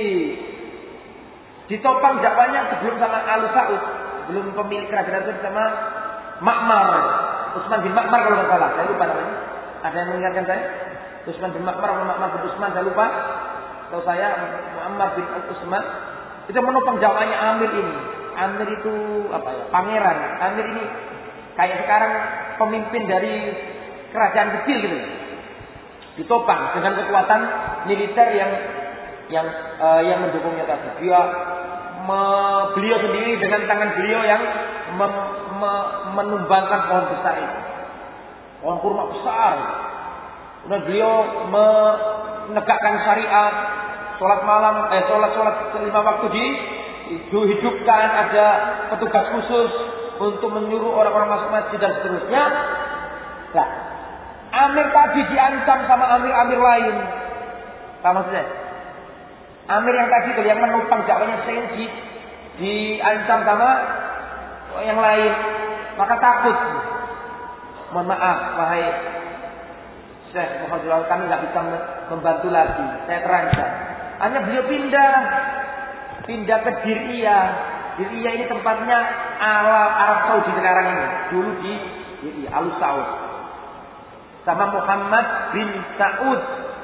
ditopang dakwanya sebelum sama Al Saud, belum pemilik kerajaan itu sama Ma'mar, Utsman bin Ma'mar kalau nggak salah, saya lupa namanya. Ada yang mengingatkan saya? Utsman bin Ma'mar atau Ma'mar bin Utsman, saya lupa. Tahu saya Muhammad bin Utsman itu menopang dakwanya Amir ini. Amir itu apa ya? Pangeran. Amir ini kayak sekarang pemimpin dari kerajaan kecil gitu. Ditopang dengan kekuatan militer yang yang uh, yang mendukungnya tadi. Dia me, beliau sendiri dengan tangan beliau yang mem, me, menumbangkan pohon besar itu. Pohon kurma besar. Kemudian beliau menegakkan syariat, sholat malam, eh sholat sholat lima waktu di dihidupkan, ada petugas khusus untuk menyuruh orang-orang masuk masjid dan seterusnya. Nah, Amir tadi diancam sama amir-amir lain. Apa maksudnya? Amir yang tadi itu yang menopang dakwanya Senji diancam sama yang lain, maka takut. Mohon maaf, wahai Syekh Muhammad, kami nggak bisa membantu lagi. Saya terancam. Hanya beliau pindah, pindah ke Diriyah. Diriyah ini tempatnya ala Arab Saudi sekarang ini. Dulu di Diriyah, Al Saud. Sama Muhammad bin Saud,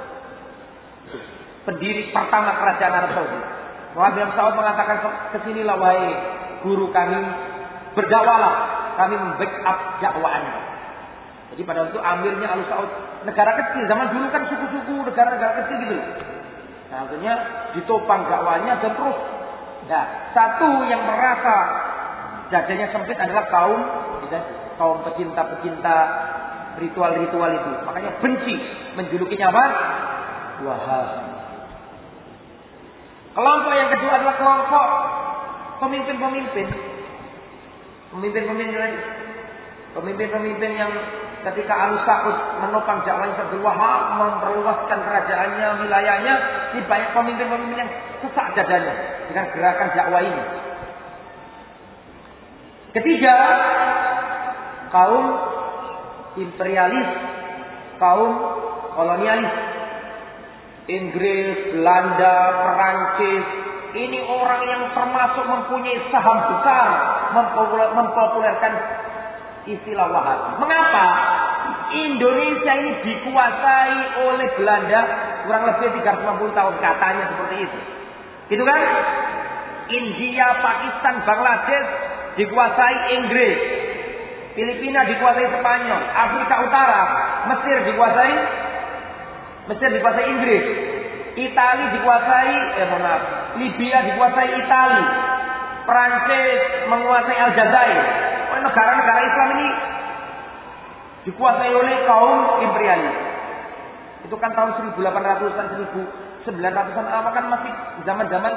pendiri pertama kerajaan Arab Saudi. Muhammad bin Saud mengatakan, kesinilah wahai guru kami, berdakwalah, kami membackup dakwah Anda. Jadi pada waktu amirnya Al Saud, negara kecil, zaman dulu kan suku-suku, negara-negara kecil gitu. Nah, akhirnya ditopang dakwanya dan terus. Nah, satu yang merasa dadanya sempit adalah kaum, kaum pecinta-pecinta ritual-ritual itu. Makanya benci, menjulukinya apa? Wahabi. Kelompok yang kedua adalah kelompok pemimpin-pemimpin. Pemimpin-pemimpin Pemimpin-pemimpin yang ketika Al Saud menopang dakwahnya Abdul Wahab, memperluaskan kerajaannya, wilayahnya, ini banyak pemimpin-pemimpin yang sesak dadanya dengan gerakan dakwah ini. Ketiga, kaum imperialis, kaum kolonialis. Inggris, Belanda, Perancis, ini orang yang termasuk mempunyai saham besar mempopulerkan istilah Wahabi. Mengapa? Indonesia ini dikuasai oleh Belanda kurang lebih tiga ratus lima puluh tahun, katanya seperti itu. Gitu kan? India, Pakistan, Bangladesh dikuasai Inggris. Filipina dikuasai Spanyol. Afrika Utara, Mesir dikuasai Mesir dikuasai Inggris. Itali dikuasai eh mohon maaf, Libya dikuasai Itali. Prancis menguasai Aljazair. Negara-negara Islam ini dikuasai oleh kaum imperialis. Itu kan tahun seribu delapan ratusan, seribu sembilan ratusan awal kan masih zaman-zaman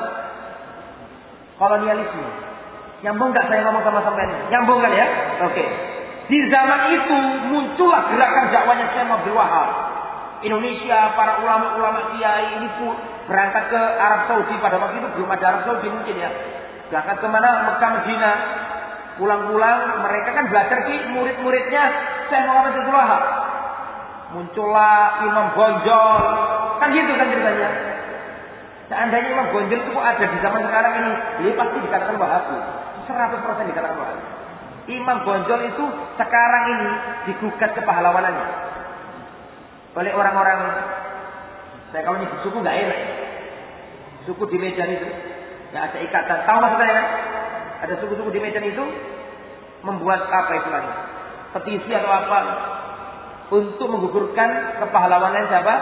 kolonialisme. Nyambung nggak saya ngomong sama sampean? Nyambung kan ya? Oke. Di zaman itu muncullah gerakan dakwahnya Syekh Abdul Wahab. Indonesia, para ulama-ulama kiai ini pun berangkat ke Arab Saudi. Pada waktu itu belum ada Arab Saudi mungkin ya. Berangkat kemana? Mekah, Madinah. Pulang-pulang mereka kan belajar di murid-muridnya Syekh Muhammad Abdul Wahab. Muncullah Imam Gonjol. Kan gitu kan ceritanya. Seandainya Imam Gonjol itu ada di zaman sekarang ini, dia pasti dikatakan Wahabi. seratus persen dikatakan Wahabi. Imam Gonjol itu sekarang ini digugat kepahlawanannya oleh orang-orang, saya kalau nyebut suku nggak enak, suku di Medan itu nggak ada ikatan. Tahu maksudnya kan? Ada suku-suku di Medan itu membuat apa istilahnya, petisi atau apa untuk menggugurkan kepahlawanan siapa?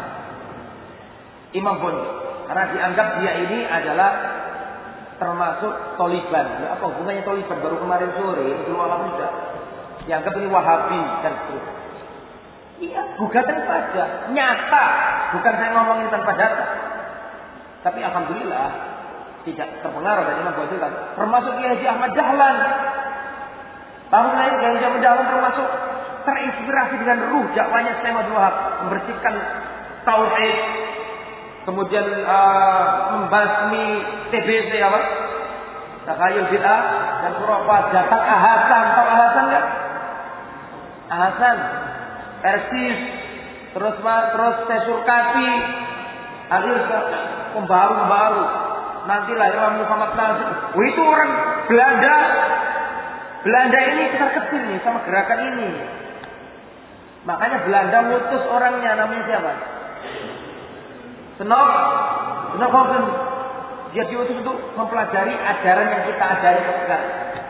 Imam Gonjol, karena dianggap dia ini adalah termasuk Taliban. Ya, apa hubungannya Taliban? Baru kemarin sore itu malam sudah dianggap ini Wahabi dan seterusnya. Iya, gugatan saja, nyata. Bukan saya ngomongin tanpa data. Tapi alhamdulillah tidak terpengaruh dari Imam Gonjol kan. Termasuk Kiai Haji Ahmad Dahlan. Tahun lain Kiai Haji Ahmad Dahlan termasuk terinspirasi dengan ruh dakwahnya Syekh Abdul Wahab, membersihkan tauhid, kemudian uh, membasmi T B C apa? Takayul bid'ah dan khurafat. Datang Ahasan, tahu Ahasan enggak? Ahasan, Persis, terus terus Sesurkati, alias pembaru-pembaru. Nantilah Imam Muhammad Nasir. Oh, itu orang Belanda. Belanda ini besar kecil nih sama gerakan ini. Makanya Belanda ngutus orangnya, namanya siapa? Senok, Senokhoven. Dia diutus untuk mempelajari ajaran yang kita ajari sekarang.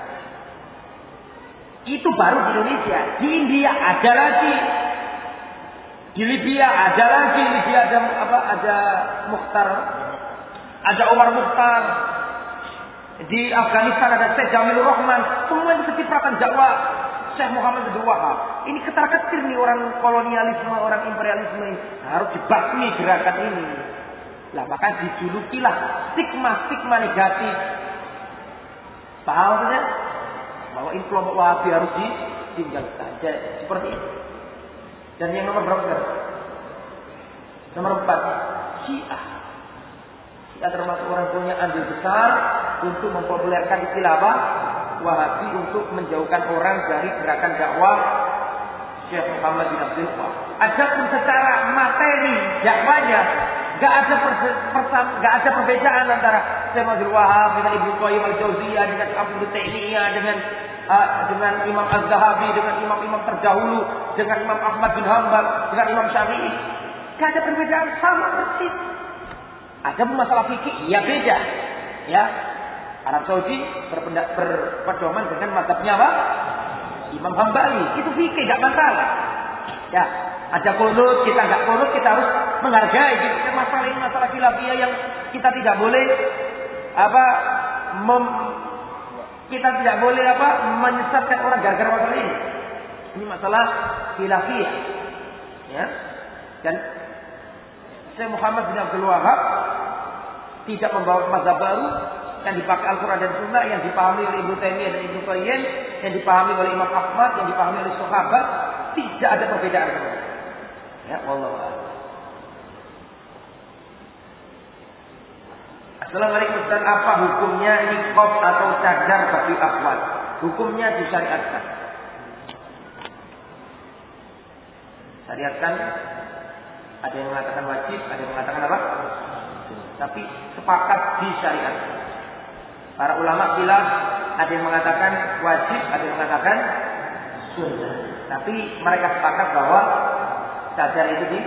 Itu baru di Indonesia. Di India ada lagi. Di Libya ada lagi. Libya ada apa? Ada Mukhtar. Ada Umar Mukhtar. Di Afghanistan ada Syekh Jamilur Rahman. Semua itu kecipratan dakwah Syekh Muhammad Abdul Wahab. Ini ketar-ketir nih orang kolonialisme, orang imperialisme ini. Harus dibasmi gerakan ini. Lah maka dijulukilah stigma-stigma negatif. Paham maksudnya? Bahwa ini kelompok Wahabi harus ditinggalkan. Seperti itu. Dan yang nomor berapa? Nomor empat, Syiah. Syiah termasuk orang punya andil besar untuk mempopulerkan istilah apa? Wahabi, untuk menjauhkan orang dari gerakan dakwah Syekh Muhammad bin Abdul Wahab. Adapun secara materi dakwahnya Gak ada persam, gak ada perbedaan antara Syekh Abdul Wahab dengan Ibnu Qayyim al-Jauziyah, dengan Abu Taimiyah, dengan uh, dengan Imam Az-Zahabi, dengan imam-imam terdahulu, dengan Imam Ahmad bin Hanbal, dengan Imam Syafi'i. Gak ada perbedaan, sama persis. Ada masalah fikih, ya beda. Ya, Arab Saudi berpendak berpedoman dengan mazhabnya apa? Imam Hambali. Itu fikih, gak masalah. Ya. Ada kunut, kita nggak kunut, kita harus menghargai. Jadi masalah ini masalah khilafiyah yang kita tidak boleh apa mem, kita tidak boleh apa menyesatkan orang gara-gara masalah ini. Ini masalah khilafiyah, ya. Dan Syekh Muhammad bin Abdul Wahab tidak membawa mazhab baru yang dipakai Al-Quran dan Sunnah, yang dipahami oleh Ibnu Taimiyah dan Ibnu Qayyim, yang dipahami oleh Imam Ahmad, yang dipahami oleh sahabat. Tidak ada perbedaan. Ya, wallahu a'lam. Assalamualaikum, Ustaz, apa hukumnya niqab atau cadar bagi akhwat? Hukumnya disyariatkan. Syariatkan, ada yang mengatakan wajib, ada yang mengatakan apa? Tapi sepakat disyariatkan. Para ulama bilang ada yang mengatakan wajib, ada yang mengatakan sunnah. Tapi mereka sepakat bahwa cadar itu di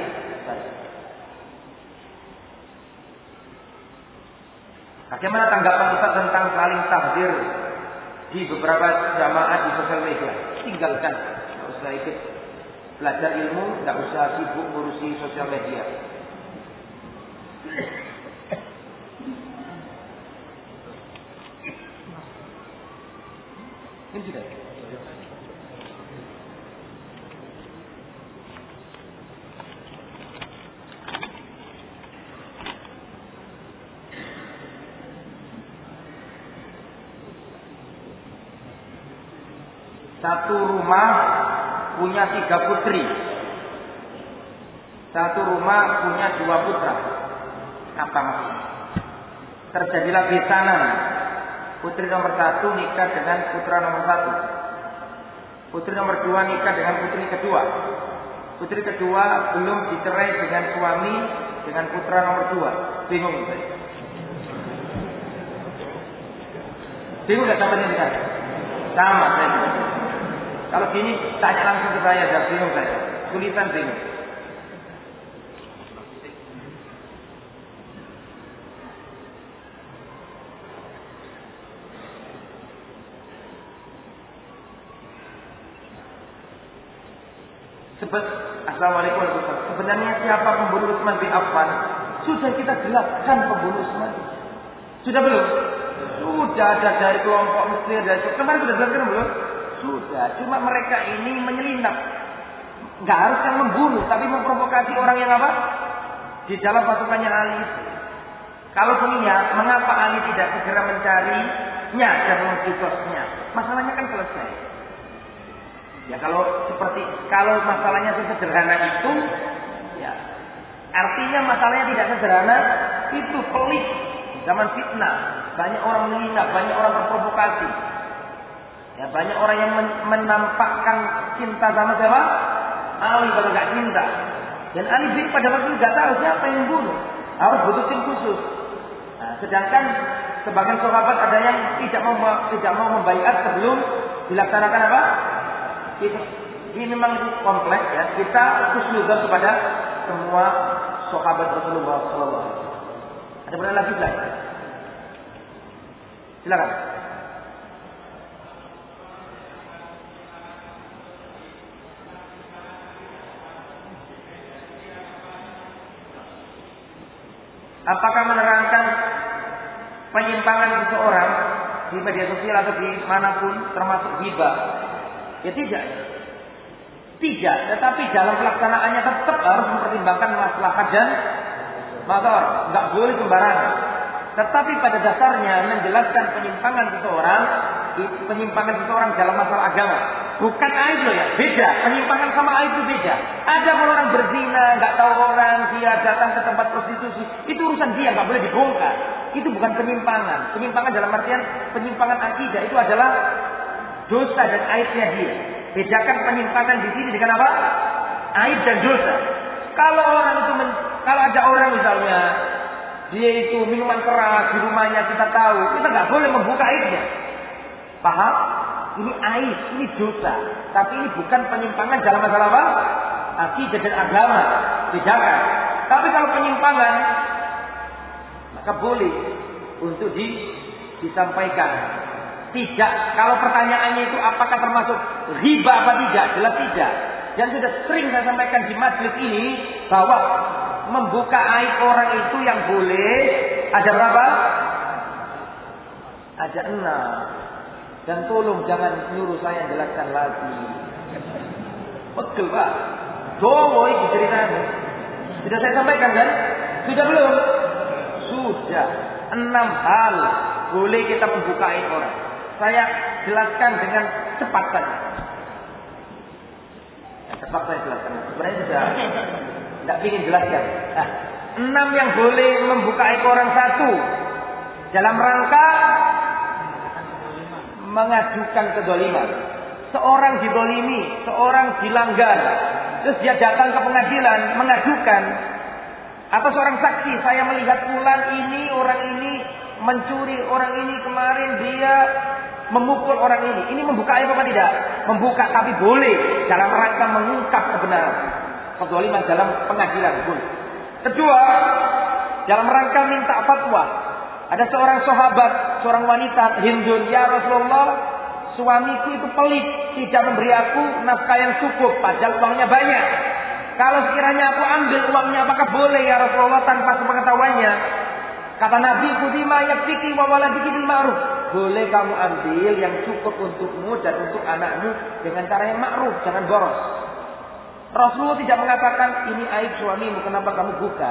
Bagaimana tanggapan Ustaz tentang saling tahdir di beberapa jamaah di sosial media? Tinggalkan, tidak usah ikut belajar ilmu, tidak usah sibuk ngurusi sosial media. Ini sudah. Satu rumah punya tiga putri. Satu rumah punya dua putra. Apa maksudnya? Terjadilah besanan. Putri nomor satu nikah dengan putra nomor satu. Putri nomor dua nikah dengan putri kedua. Putri kedua belum dicerai dengan suami dengan putra nomor dua. Bingung saya. Bingung gak sampai ini kan? Sama saya. Kalau gini tanya langsung ke saya, jangan bingung saya. Tulisan bingung. Assalamualaikum warahmatullahi wabarakatuh. Sebenarnya siapa pembunuh Utsman bin Affan? Sudah kita jelaskan pembunuh Utsman. Sudah belum? Sudah ada dari kelompok Mesir, dari kemarin sudah jelaskan belum? Sudah. Cuma mereka ini menyelinap. Nggak harus yang membunuh, tapi memprovokasi orang yang apa? Di dalam pasukannya Ali. Kalau punya, mengapa Ali tidak segera mencarinya dan mengkikosnya? Masalahnya kan selesai. Ya kalau seperti kalau masalahnya sesederhana itu, ya artinya masalahnya tidak sederhana itu pelik zaman fitnah, banyak orang menghina, banyak orang terprovokasi, ya banyak orang yang menampakkan cinta sama siapa? Ali kalau nggak cinta, dan Ali bin pada waktu itu nggak tahu siapa yang membunuh, harus butuh tim khusus. Nah, sedangkan sebagian sahabat ada yang tidak mau tidak mau membaiat sebelum dilaksanakan apa? Ini memang kompleks ya. Kita husnuzan kepada semua sahabat Rasulullah sallallahu alaihi wasallam. Ada pertanyaan lagi enggak? Silakan. Apakah menerangkan penyimpangan seseorang di media sosial atau di manapun termasuk ghibah? Ya tidak. Tidak, tetapi dalam pelaksanaannya tetap harus mempertimbangkan maslahat dan madhar. Enggak boleh sembarangan. Tetapi pada dasarnya menjelaskan penyimpangan seseorang, penyimpangan seseorang dalam masalah agama. Bukan aib loh ya, beda. Penyimpangan sama aib itu beda. Ada orang berzina, nggak tahu orang, dia datang ke tempat prostitusi, itu urusan dia, nggak boleh dibongkar. Itu bukan penyimpangan. Penyimpangan dalam artian penyimpangan akidah itu adalah dosa dan aibnya dia. Bedakan penyimpangan di sini dengan apa? Aib dan dosa. Kalau orang itu, men, kalau ada orang misalnya dia itu minuman keras di rumahnya kita tahu, kita nggak boleh membuka aibnya. Paham? Ini aib, ini dosa. Tapi ini bukan penyimpangan dalam masalah apa? Akidah dan agama. Bedakan. Tapi kalau penyimpangan, maka boleh untuk di, disampaikan. Tidak. Kalau pertanyaannya itu apakah termasuk riba apa tidak? Jelas tidak. Dan sudah sering saya sampaikan di majelis ini bahwa membuka aib orang itu yang boleh ada berapa? Ada enam. Dan tolong jangan nyuruh saya jelaskan lagi. Pegel Pak. Dowo itu ceritanya. Sudah saya sampaikan kan? Sudah belum? Sudah. Enam hal boleh kita membuka aib orang. Saya jelaskan dengan cepat saja. Ya, cepat saya jelaskan. Sebenarnya sudah tidak ingin jelaskan. Nah, enam yang boleh membuka aib orang. Satu, dalam rangka mengajukan kedoliman. Seorang didolimi, seorang dilanggar, terus dia datang ke pengadilan mengajukan. Atau seorang saksi, saya melihat fulan ini, orang ini mencuri, orang ini kemarin dia memukul orang ini. Ini membuka aib apa tidak? Membuka, tapi boleh dalam rangka mengungkap kebenaran. Kedoliman dalam pengadilan boleh. Kedua, dalam rangka minta fatwa. Ada seorang sahabat, seorang wanita Hindun, ya Rasulullah, suamiku itu pelit, tidak memberi aku nafkah yang cukup, padahal uangnya banyak. Kalau sekiranya aku ambil uangnya, apakah boleh ya Rasulullah tanpa sepengetahuannya? Kata Nabi, "Kudima yakfiki wa waladiki bil ma'ruf." Boleh kamu ambil yang cukup untukmu dan untuk anakmu dengan cara yang ma'ruf, jangan boros. Rasulullah tidak mengatakan ini aib suamimu, kenapa kamu buka?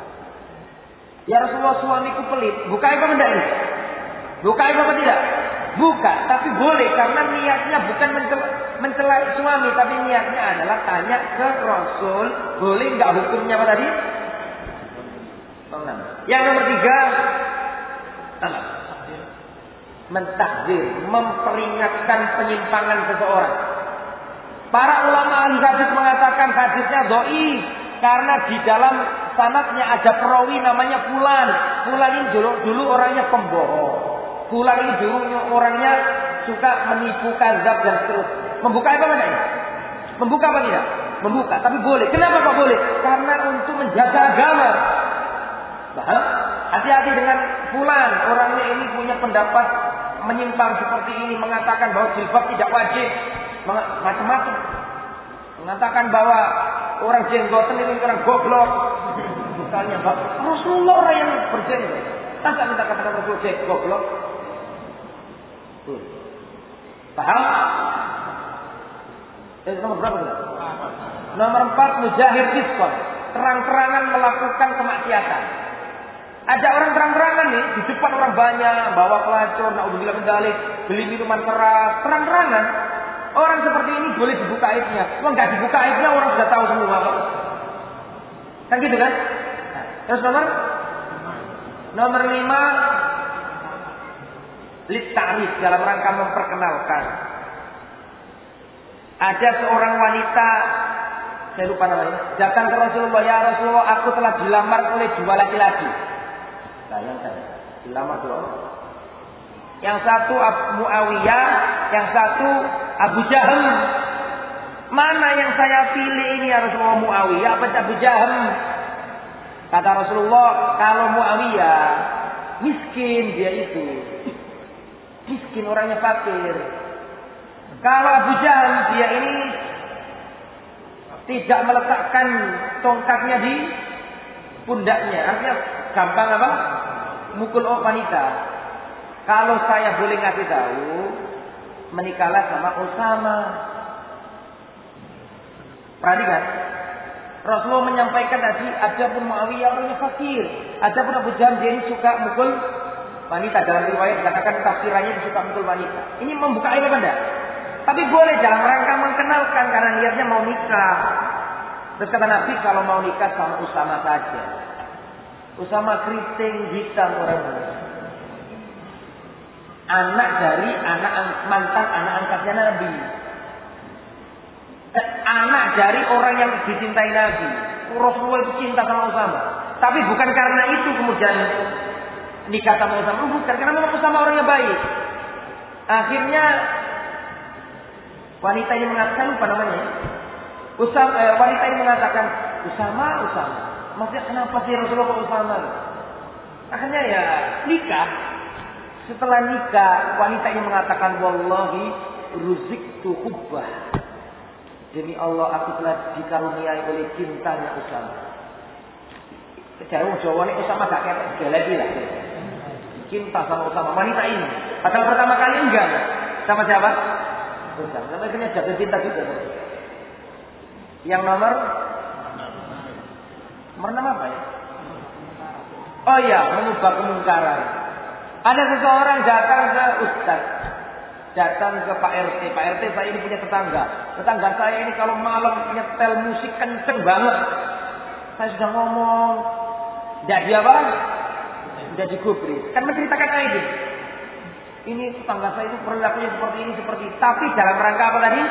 Ya Rasulullah, suamiku pelit. Buka aib apa tidak? Buka aib apa tidak? Bukan, tapi boleh karena niatnya bukan mencela, mencela suami, tapi niatnya adalah tanya ke Rasul, boleh nggak hukumnya apa tadi? Yang nomor tiga, mentakdir, memperingatkan penyimpangan seseorang. Para ulama ahli hadis mengatakan hadisnya dhaif karena di dalam sanadnya ada perawi namanya Fulan. Fulan ini dulu, dulu orangnya pembohong. Fulan ini dulu orangnya suka menipu, kadzab dan seterusnya. Membuka apa enggak? Membuka apa tidak? Membuka, tapi boleh. Kenapa kok boleh? Karena untuk menjaga agama. Paham? Hati-hati dengan Fulan, orangnya ini punya pendapat menyimpang seperti ini, mengatakan bahwa jilbab tidak wajib, macam-macam. Mengatakan bahwa orang jenggotan ini orang goblok. Misalnya, Rasulullah orang yang berjenggot. Tak minta katakan Rasul jenggot goblok. Paham? Eh, nomor berapa itu? Nomor empat, mujahir fiskon, terang-terangan melakukan kemaksiatan. Ada orang terang-terangan nih di depan orang banyak, bawa pelacur, naudzubillah min dzalik, beli minuman keras, terang-terangan. Orang seperti ini boleh dibuka aibnya. Kalau nggak dibuka aibnya orang sudah tahu semua. Kan gitu kan? Nah, terus nomor nomor lima, litarif, dalam rangka memperkenalkan. Ada seorang wanita, saya lupa namanya, datang ke Rasulullah, ya Rasulullah, aku telah dilamar oleh dua laki-laki. Bayangkan, dilamar dua orang. Yang satu Abu Muawiyah, yang satu Abu Jahal. Mana yang saya pilih ini ya Rasulullah, Muawiyah apa Abu Jahal? Kata Rasulullah, kalau Muawiyah miskin dia itu. Miskin, orangnya fakir. Kalau Abu Jahal dia ini tidak meletakkan tongkatnya di pundaknya. Artinya gampang apa? Mukul wanita. Kalau saya boleh ngasih tahu, menikahlah sama Usama. Perhatikan, Rasulullah menyampaikan tadi, ada pun Muawiyah orangnya fakir, ada pun Abu Jahal dia ini suka mukul wanita. Dalam riwayat dikatakan tafsirannya dia suka mukul wanita. Ini membuka aib apa enggak? Tapi boleh dalam rangka mengenalkan karena niatnya mau nikah. Terus kata Nabi, kalau mau nikah sama Usama saja. Usama keriting hitam orangnya. Anak dari anak mantan anak angkatnya Nabi. Anak dari orang yang dicintai Nabi. Rasulullah itu cinta sama Usama. Tapi bukan karena itu kemudian nikah sama Usama. Bukan, karena memang Usama orangnya baik. Akhirnya wanita ini mengatakan, lupa namanya. Usama, eh, wanita ini mengatakan, Usama, Usama. Maksudnya kenapa sih Rasulullah kok Usama? Akhirnya ya nikah. Setelah nikah, wanita ini mengatakan, wallahi ruziktu hubbah. Demi Allah, aku telah dikaruniai oleh cintanya Usama. Cara Jawa ini Usama gak kayak lagi lah. Cinta sama Usama, wanita ini. Padahal pertama kali enggak. Sama siapa? Usama. Sama akhirnya jatuh cinta juga. Yang nomor nomor enam apa ya? Oh iya, mengubah kemungkaran. Ada seseorang datang ke Ustaz, datang ke Pak R T. Pak R T, saya ini punya tetangga. Tetangga saya ini kalau malam nyetel musik kenceng banget. Saya sudah ngomong, tidak dia apa? Tidak digubris. Kan menceritakan aib. Ini tetangga saya itu perilakunya seperti ini, seperti ini. Tapi dalam rangka apa tadi?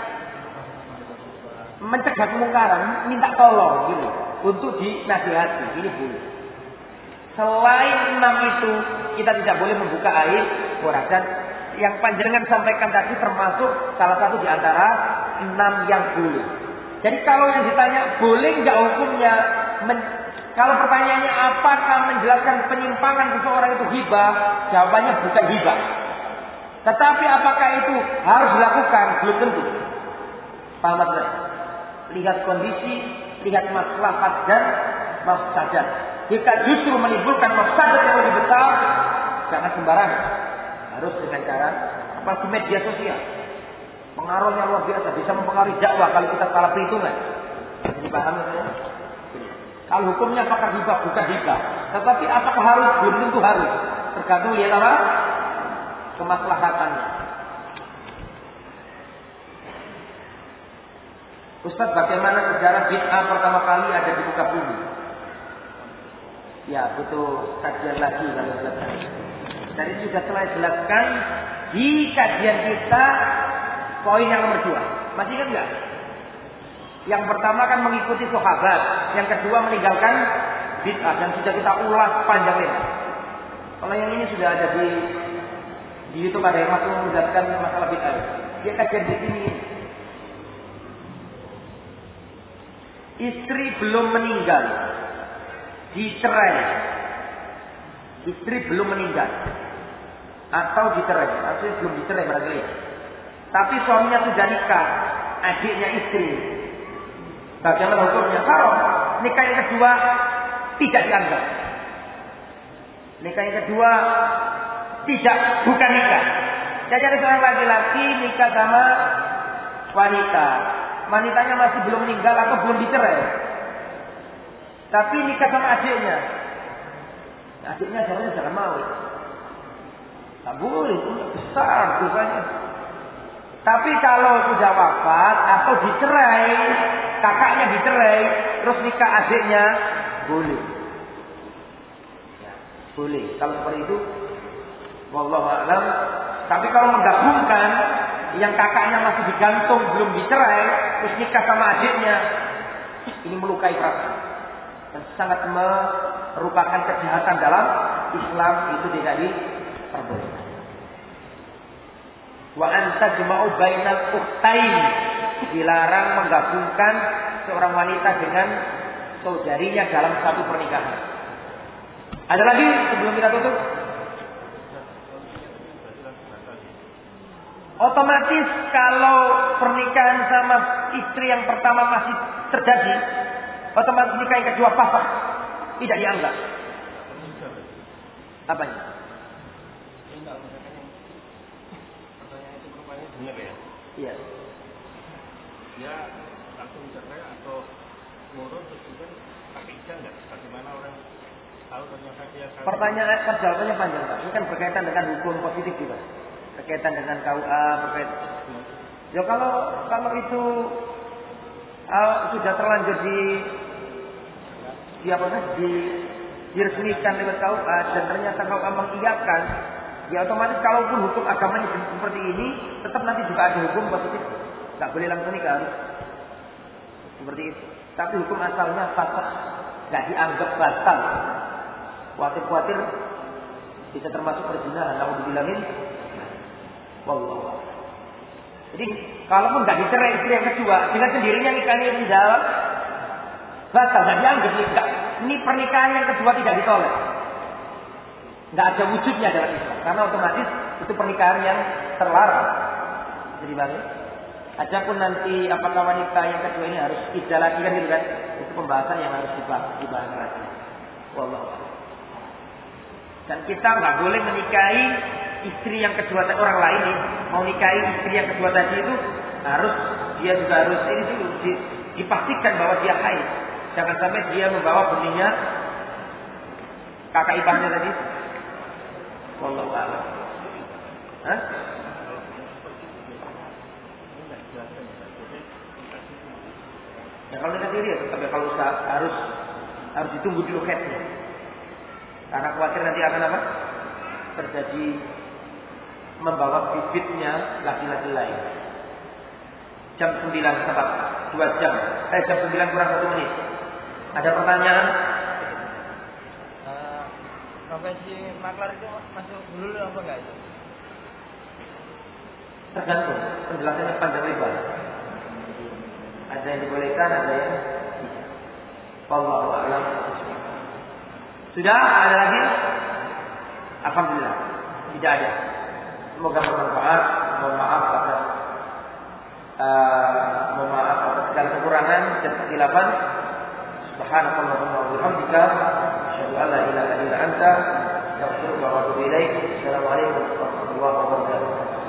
Mencegah kemungkaran, minta tolong gitu. Untuk dinasihati, ini boleh. Selain enam itu, kita tidak boleh membuka aib orang. Dan yang panjenengan sampaikan tadi termasuk salah satu di antara enam yang boleh. Jadi kalau yang ditanya boleh nggak hukumnya, men, kalau pertanyaannya apakah menjelaskan penyimpangan seseorang itu hibah, jawabannya bukan hibah. Tetapi apakah itu harus dilakukan? Belum tentu. Paham maksudnya? Lihat kondisi, lihat maslahat dan mafsadat. Jika justru menimbulkan mafsadat yang lebih besar, jangan sembarangan. Harus dengan cara apalagi media sosial. Pengaruhnya luar biasa, bisa mempengaruhi dakwah kalau kita salah perhitungan. Ini paham ya? Kalau hukumnya apakah hibah, bukan hibah. Tetapi apakah harus? Belum tentu harus. Tergantung lihat apa? kemaslahatannya. Ustaz, bagaimana sejarah bid'ah pertama kali ada di muka bumi? Ya, butuh kajian lagi kalau jelaskan. Tadi sudah saya jelaskan di kajian kita poin yang nomor dua. Masih ingat nggak? Yang pertama kan mengikuti sahabat, yang kedua meninggalkan bid'ah, dan sudah kita ulas panjang lebar. Kalau yang ini sudah ada di di YouTube, ada yang masih menjelaskan masalah bid'ah. Dia kajian di sini. Istri belum meninggal, dicerai. Istri belum meninggal atau dicerai, artinya belum dicerai barangkali. Tapi suaminya sudah nikah, adiknya istri. Bagaimana hukumnya? Kalau nikah yang kedua tidak dianggap. Nikah yang kedua tidak, bukan nikah. Jadi ada seorang laki-laki nikah sama wanita. Wanitanya masih belum meninggal atau belum dicerai. Tapi nikah sama adiknya. Adiknya seharusnya jangan mau. Tak boleh, itu besar dosanya. Tapi kalau sudah wafat atau dicerai, kakaknya dicerai, terus nikah adiknya, boleh. Ya, boleh. Kalau seperti itu, wallahu a'lam. Tapi kalau menggabungkan, yang kakaknya masih digantung, belum dicerai, terus nikah sama adiknya, ini melukai perasaan. Dan sangat merupakan kejahatan dalam Islam, itu tidak diperbolehkan. Wa anta jama'u bainal ukhtain, dilarang menggabungkan seorang wanita dengan saudarinya dalam satu pernikahan. Ada lagi sebelum kita tutup? Otomatis kalau pernikahan sama istri yang pertama masih terjadi, otomatis nikah yang kedua fasakh, tidak dianggap. Apanya? Benar ya? Iya. Dia langsung cerai atau ngurus terus juga pakai ijazah nggak? Bagaimana orang tahu ternyata dia? Pertanyaan perjawabannya panjang, Pak. Ini kan berkaitan dengan hukum positif juga, berkaitan dengan K U A, berkaitan. Ya kalau kalau itu uh, sudah terlanjur di siapa sih di diresmikan lewat K U A dan ternyata K U A mengiyakan, ya otomatis kalaupun hukum agamanya seperti ini, tetap nanti juga ada hukum positif. Tidak boleh langsung nikah, harus seperti itu. Tapi hukum asalnya fasakh, tidak dianggap batal. Khawatir-khawatir bisa termasuk perzinahan. Naudzubillah min. Wallahu. Jadi kalaupun tidak dicerai istri yang kedua, dengan sendirinya nikahnya tidak batal, tidak dianggap nikah. Ini pernikahan yang kedua tidak ditolak. Nggak ada wujudnya dalam Islam, karena otomatis itu pernikahan yang terlarang. Jadi bagaimana? Adapun nanti apakah wanita yang kedua ini harus iddah lagi kan gitu kan? Itu pembahasan yang harus dibahas, dibahas lagi. Wallahu a'lam. Dan kita nggak boleh menikahi istri yang kedua orang lain nih. Mau nikahi istri yang kedua tadi itu harus dia juga harus ini dulu di, dipastikan bahwa dia haid. Jangan sampai dia membawa benihnya kakak iparnya tadi. Wallahu a'lam. Hah? Ya kalau kita diri ya, tapi kalau harus harus ditunggu dulu headnya. Karena khawatir nanti akan apa? Terjadi membawa bibitnya laki-laki lain. Jam sembilan tepat dua jam. Eh jam sembilan kurang satu menit. Ada pertanyaan? Uh, profesi maklar itu masuk dulu apa enggak itu? Tergantung. Penjelasannya panjang lebar. Ada yang dibolehkan, ada yang tidak. Wallahu a'lam. Sudah ada lagi? Alhamdulillah. Tidak ada. Semoga bermanfaat. Mohon maaf atas uh, mohon maaf atas segala kekurangan dan kesilapan. Subhanakallahumma wa bihamdika, asyhadu an la ilaha illa anta, astaghfiruka wa atubu ilaik. Assalamualaikum warahmatullahi wabarakatuh.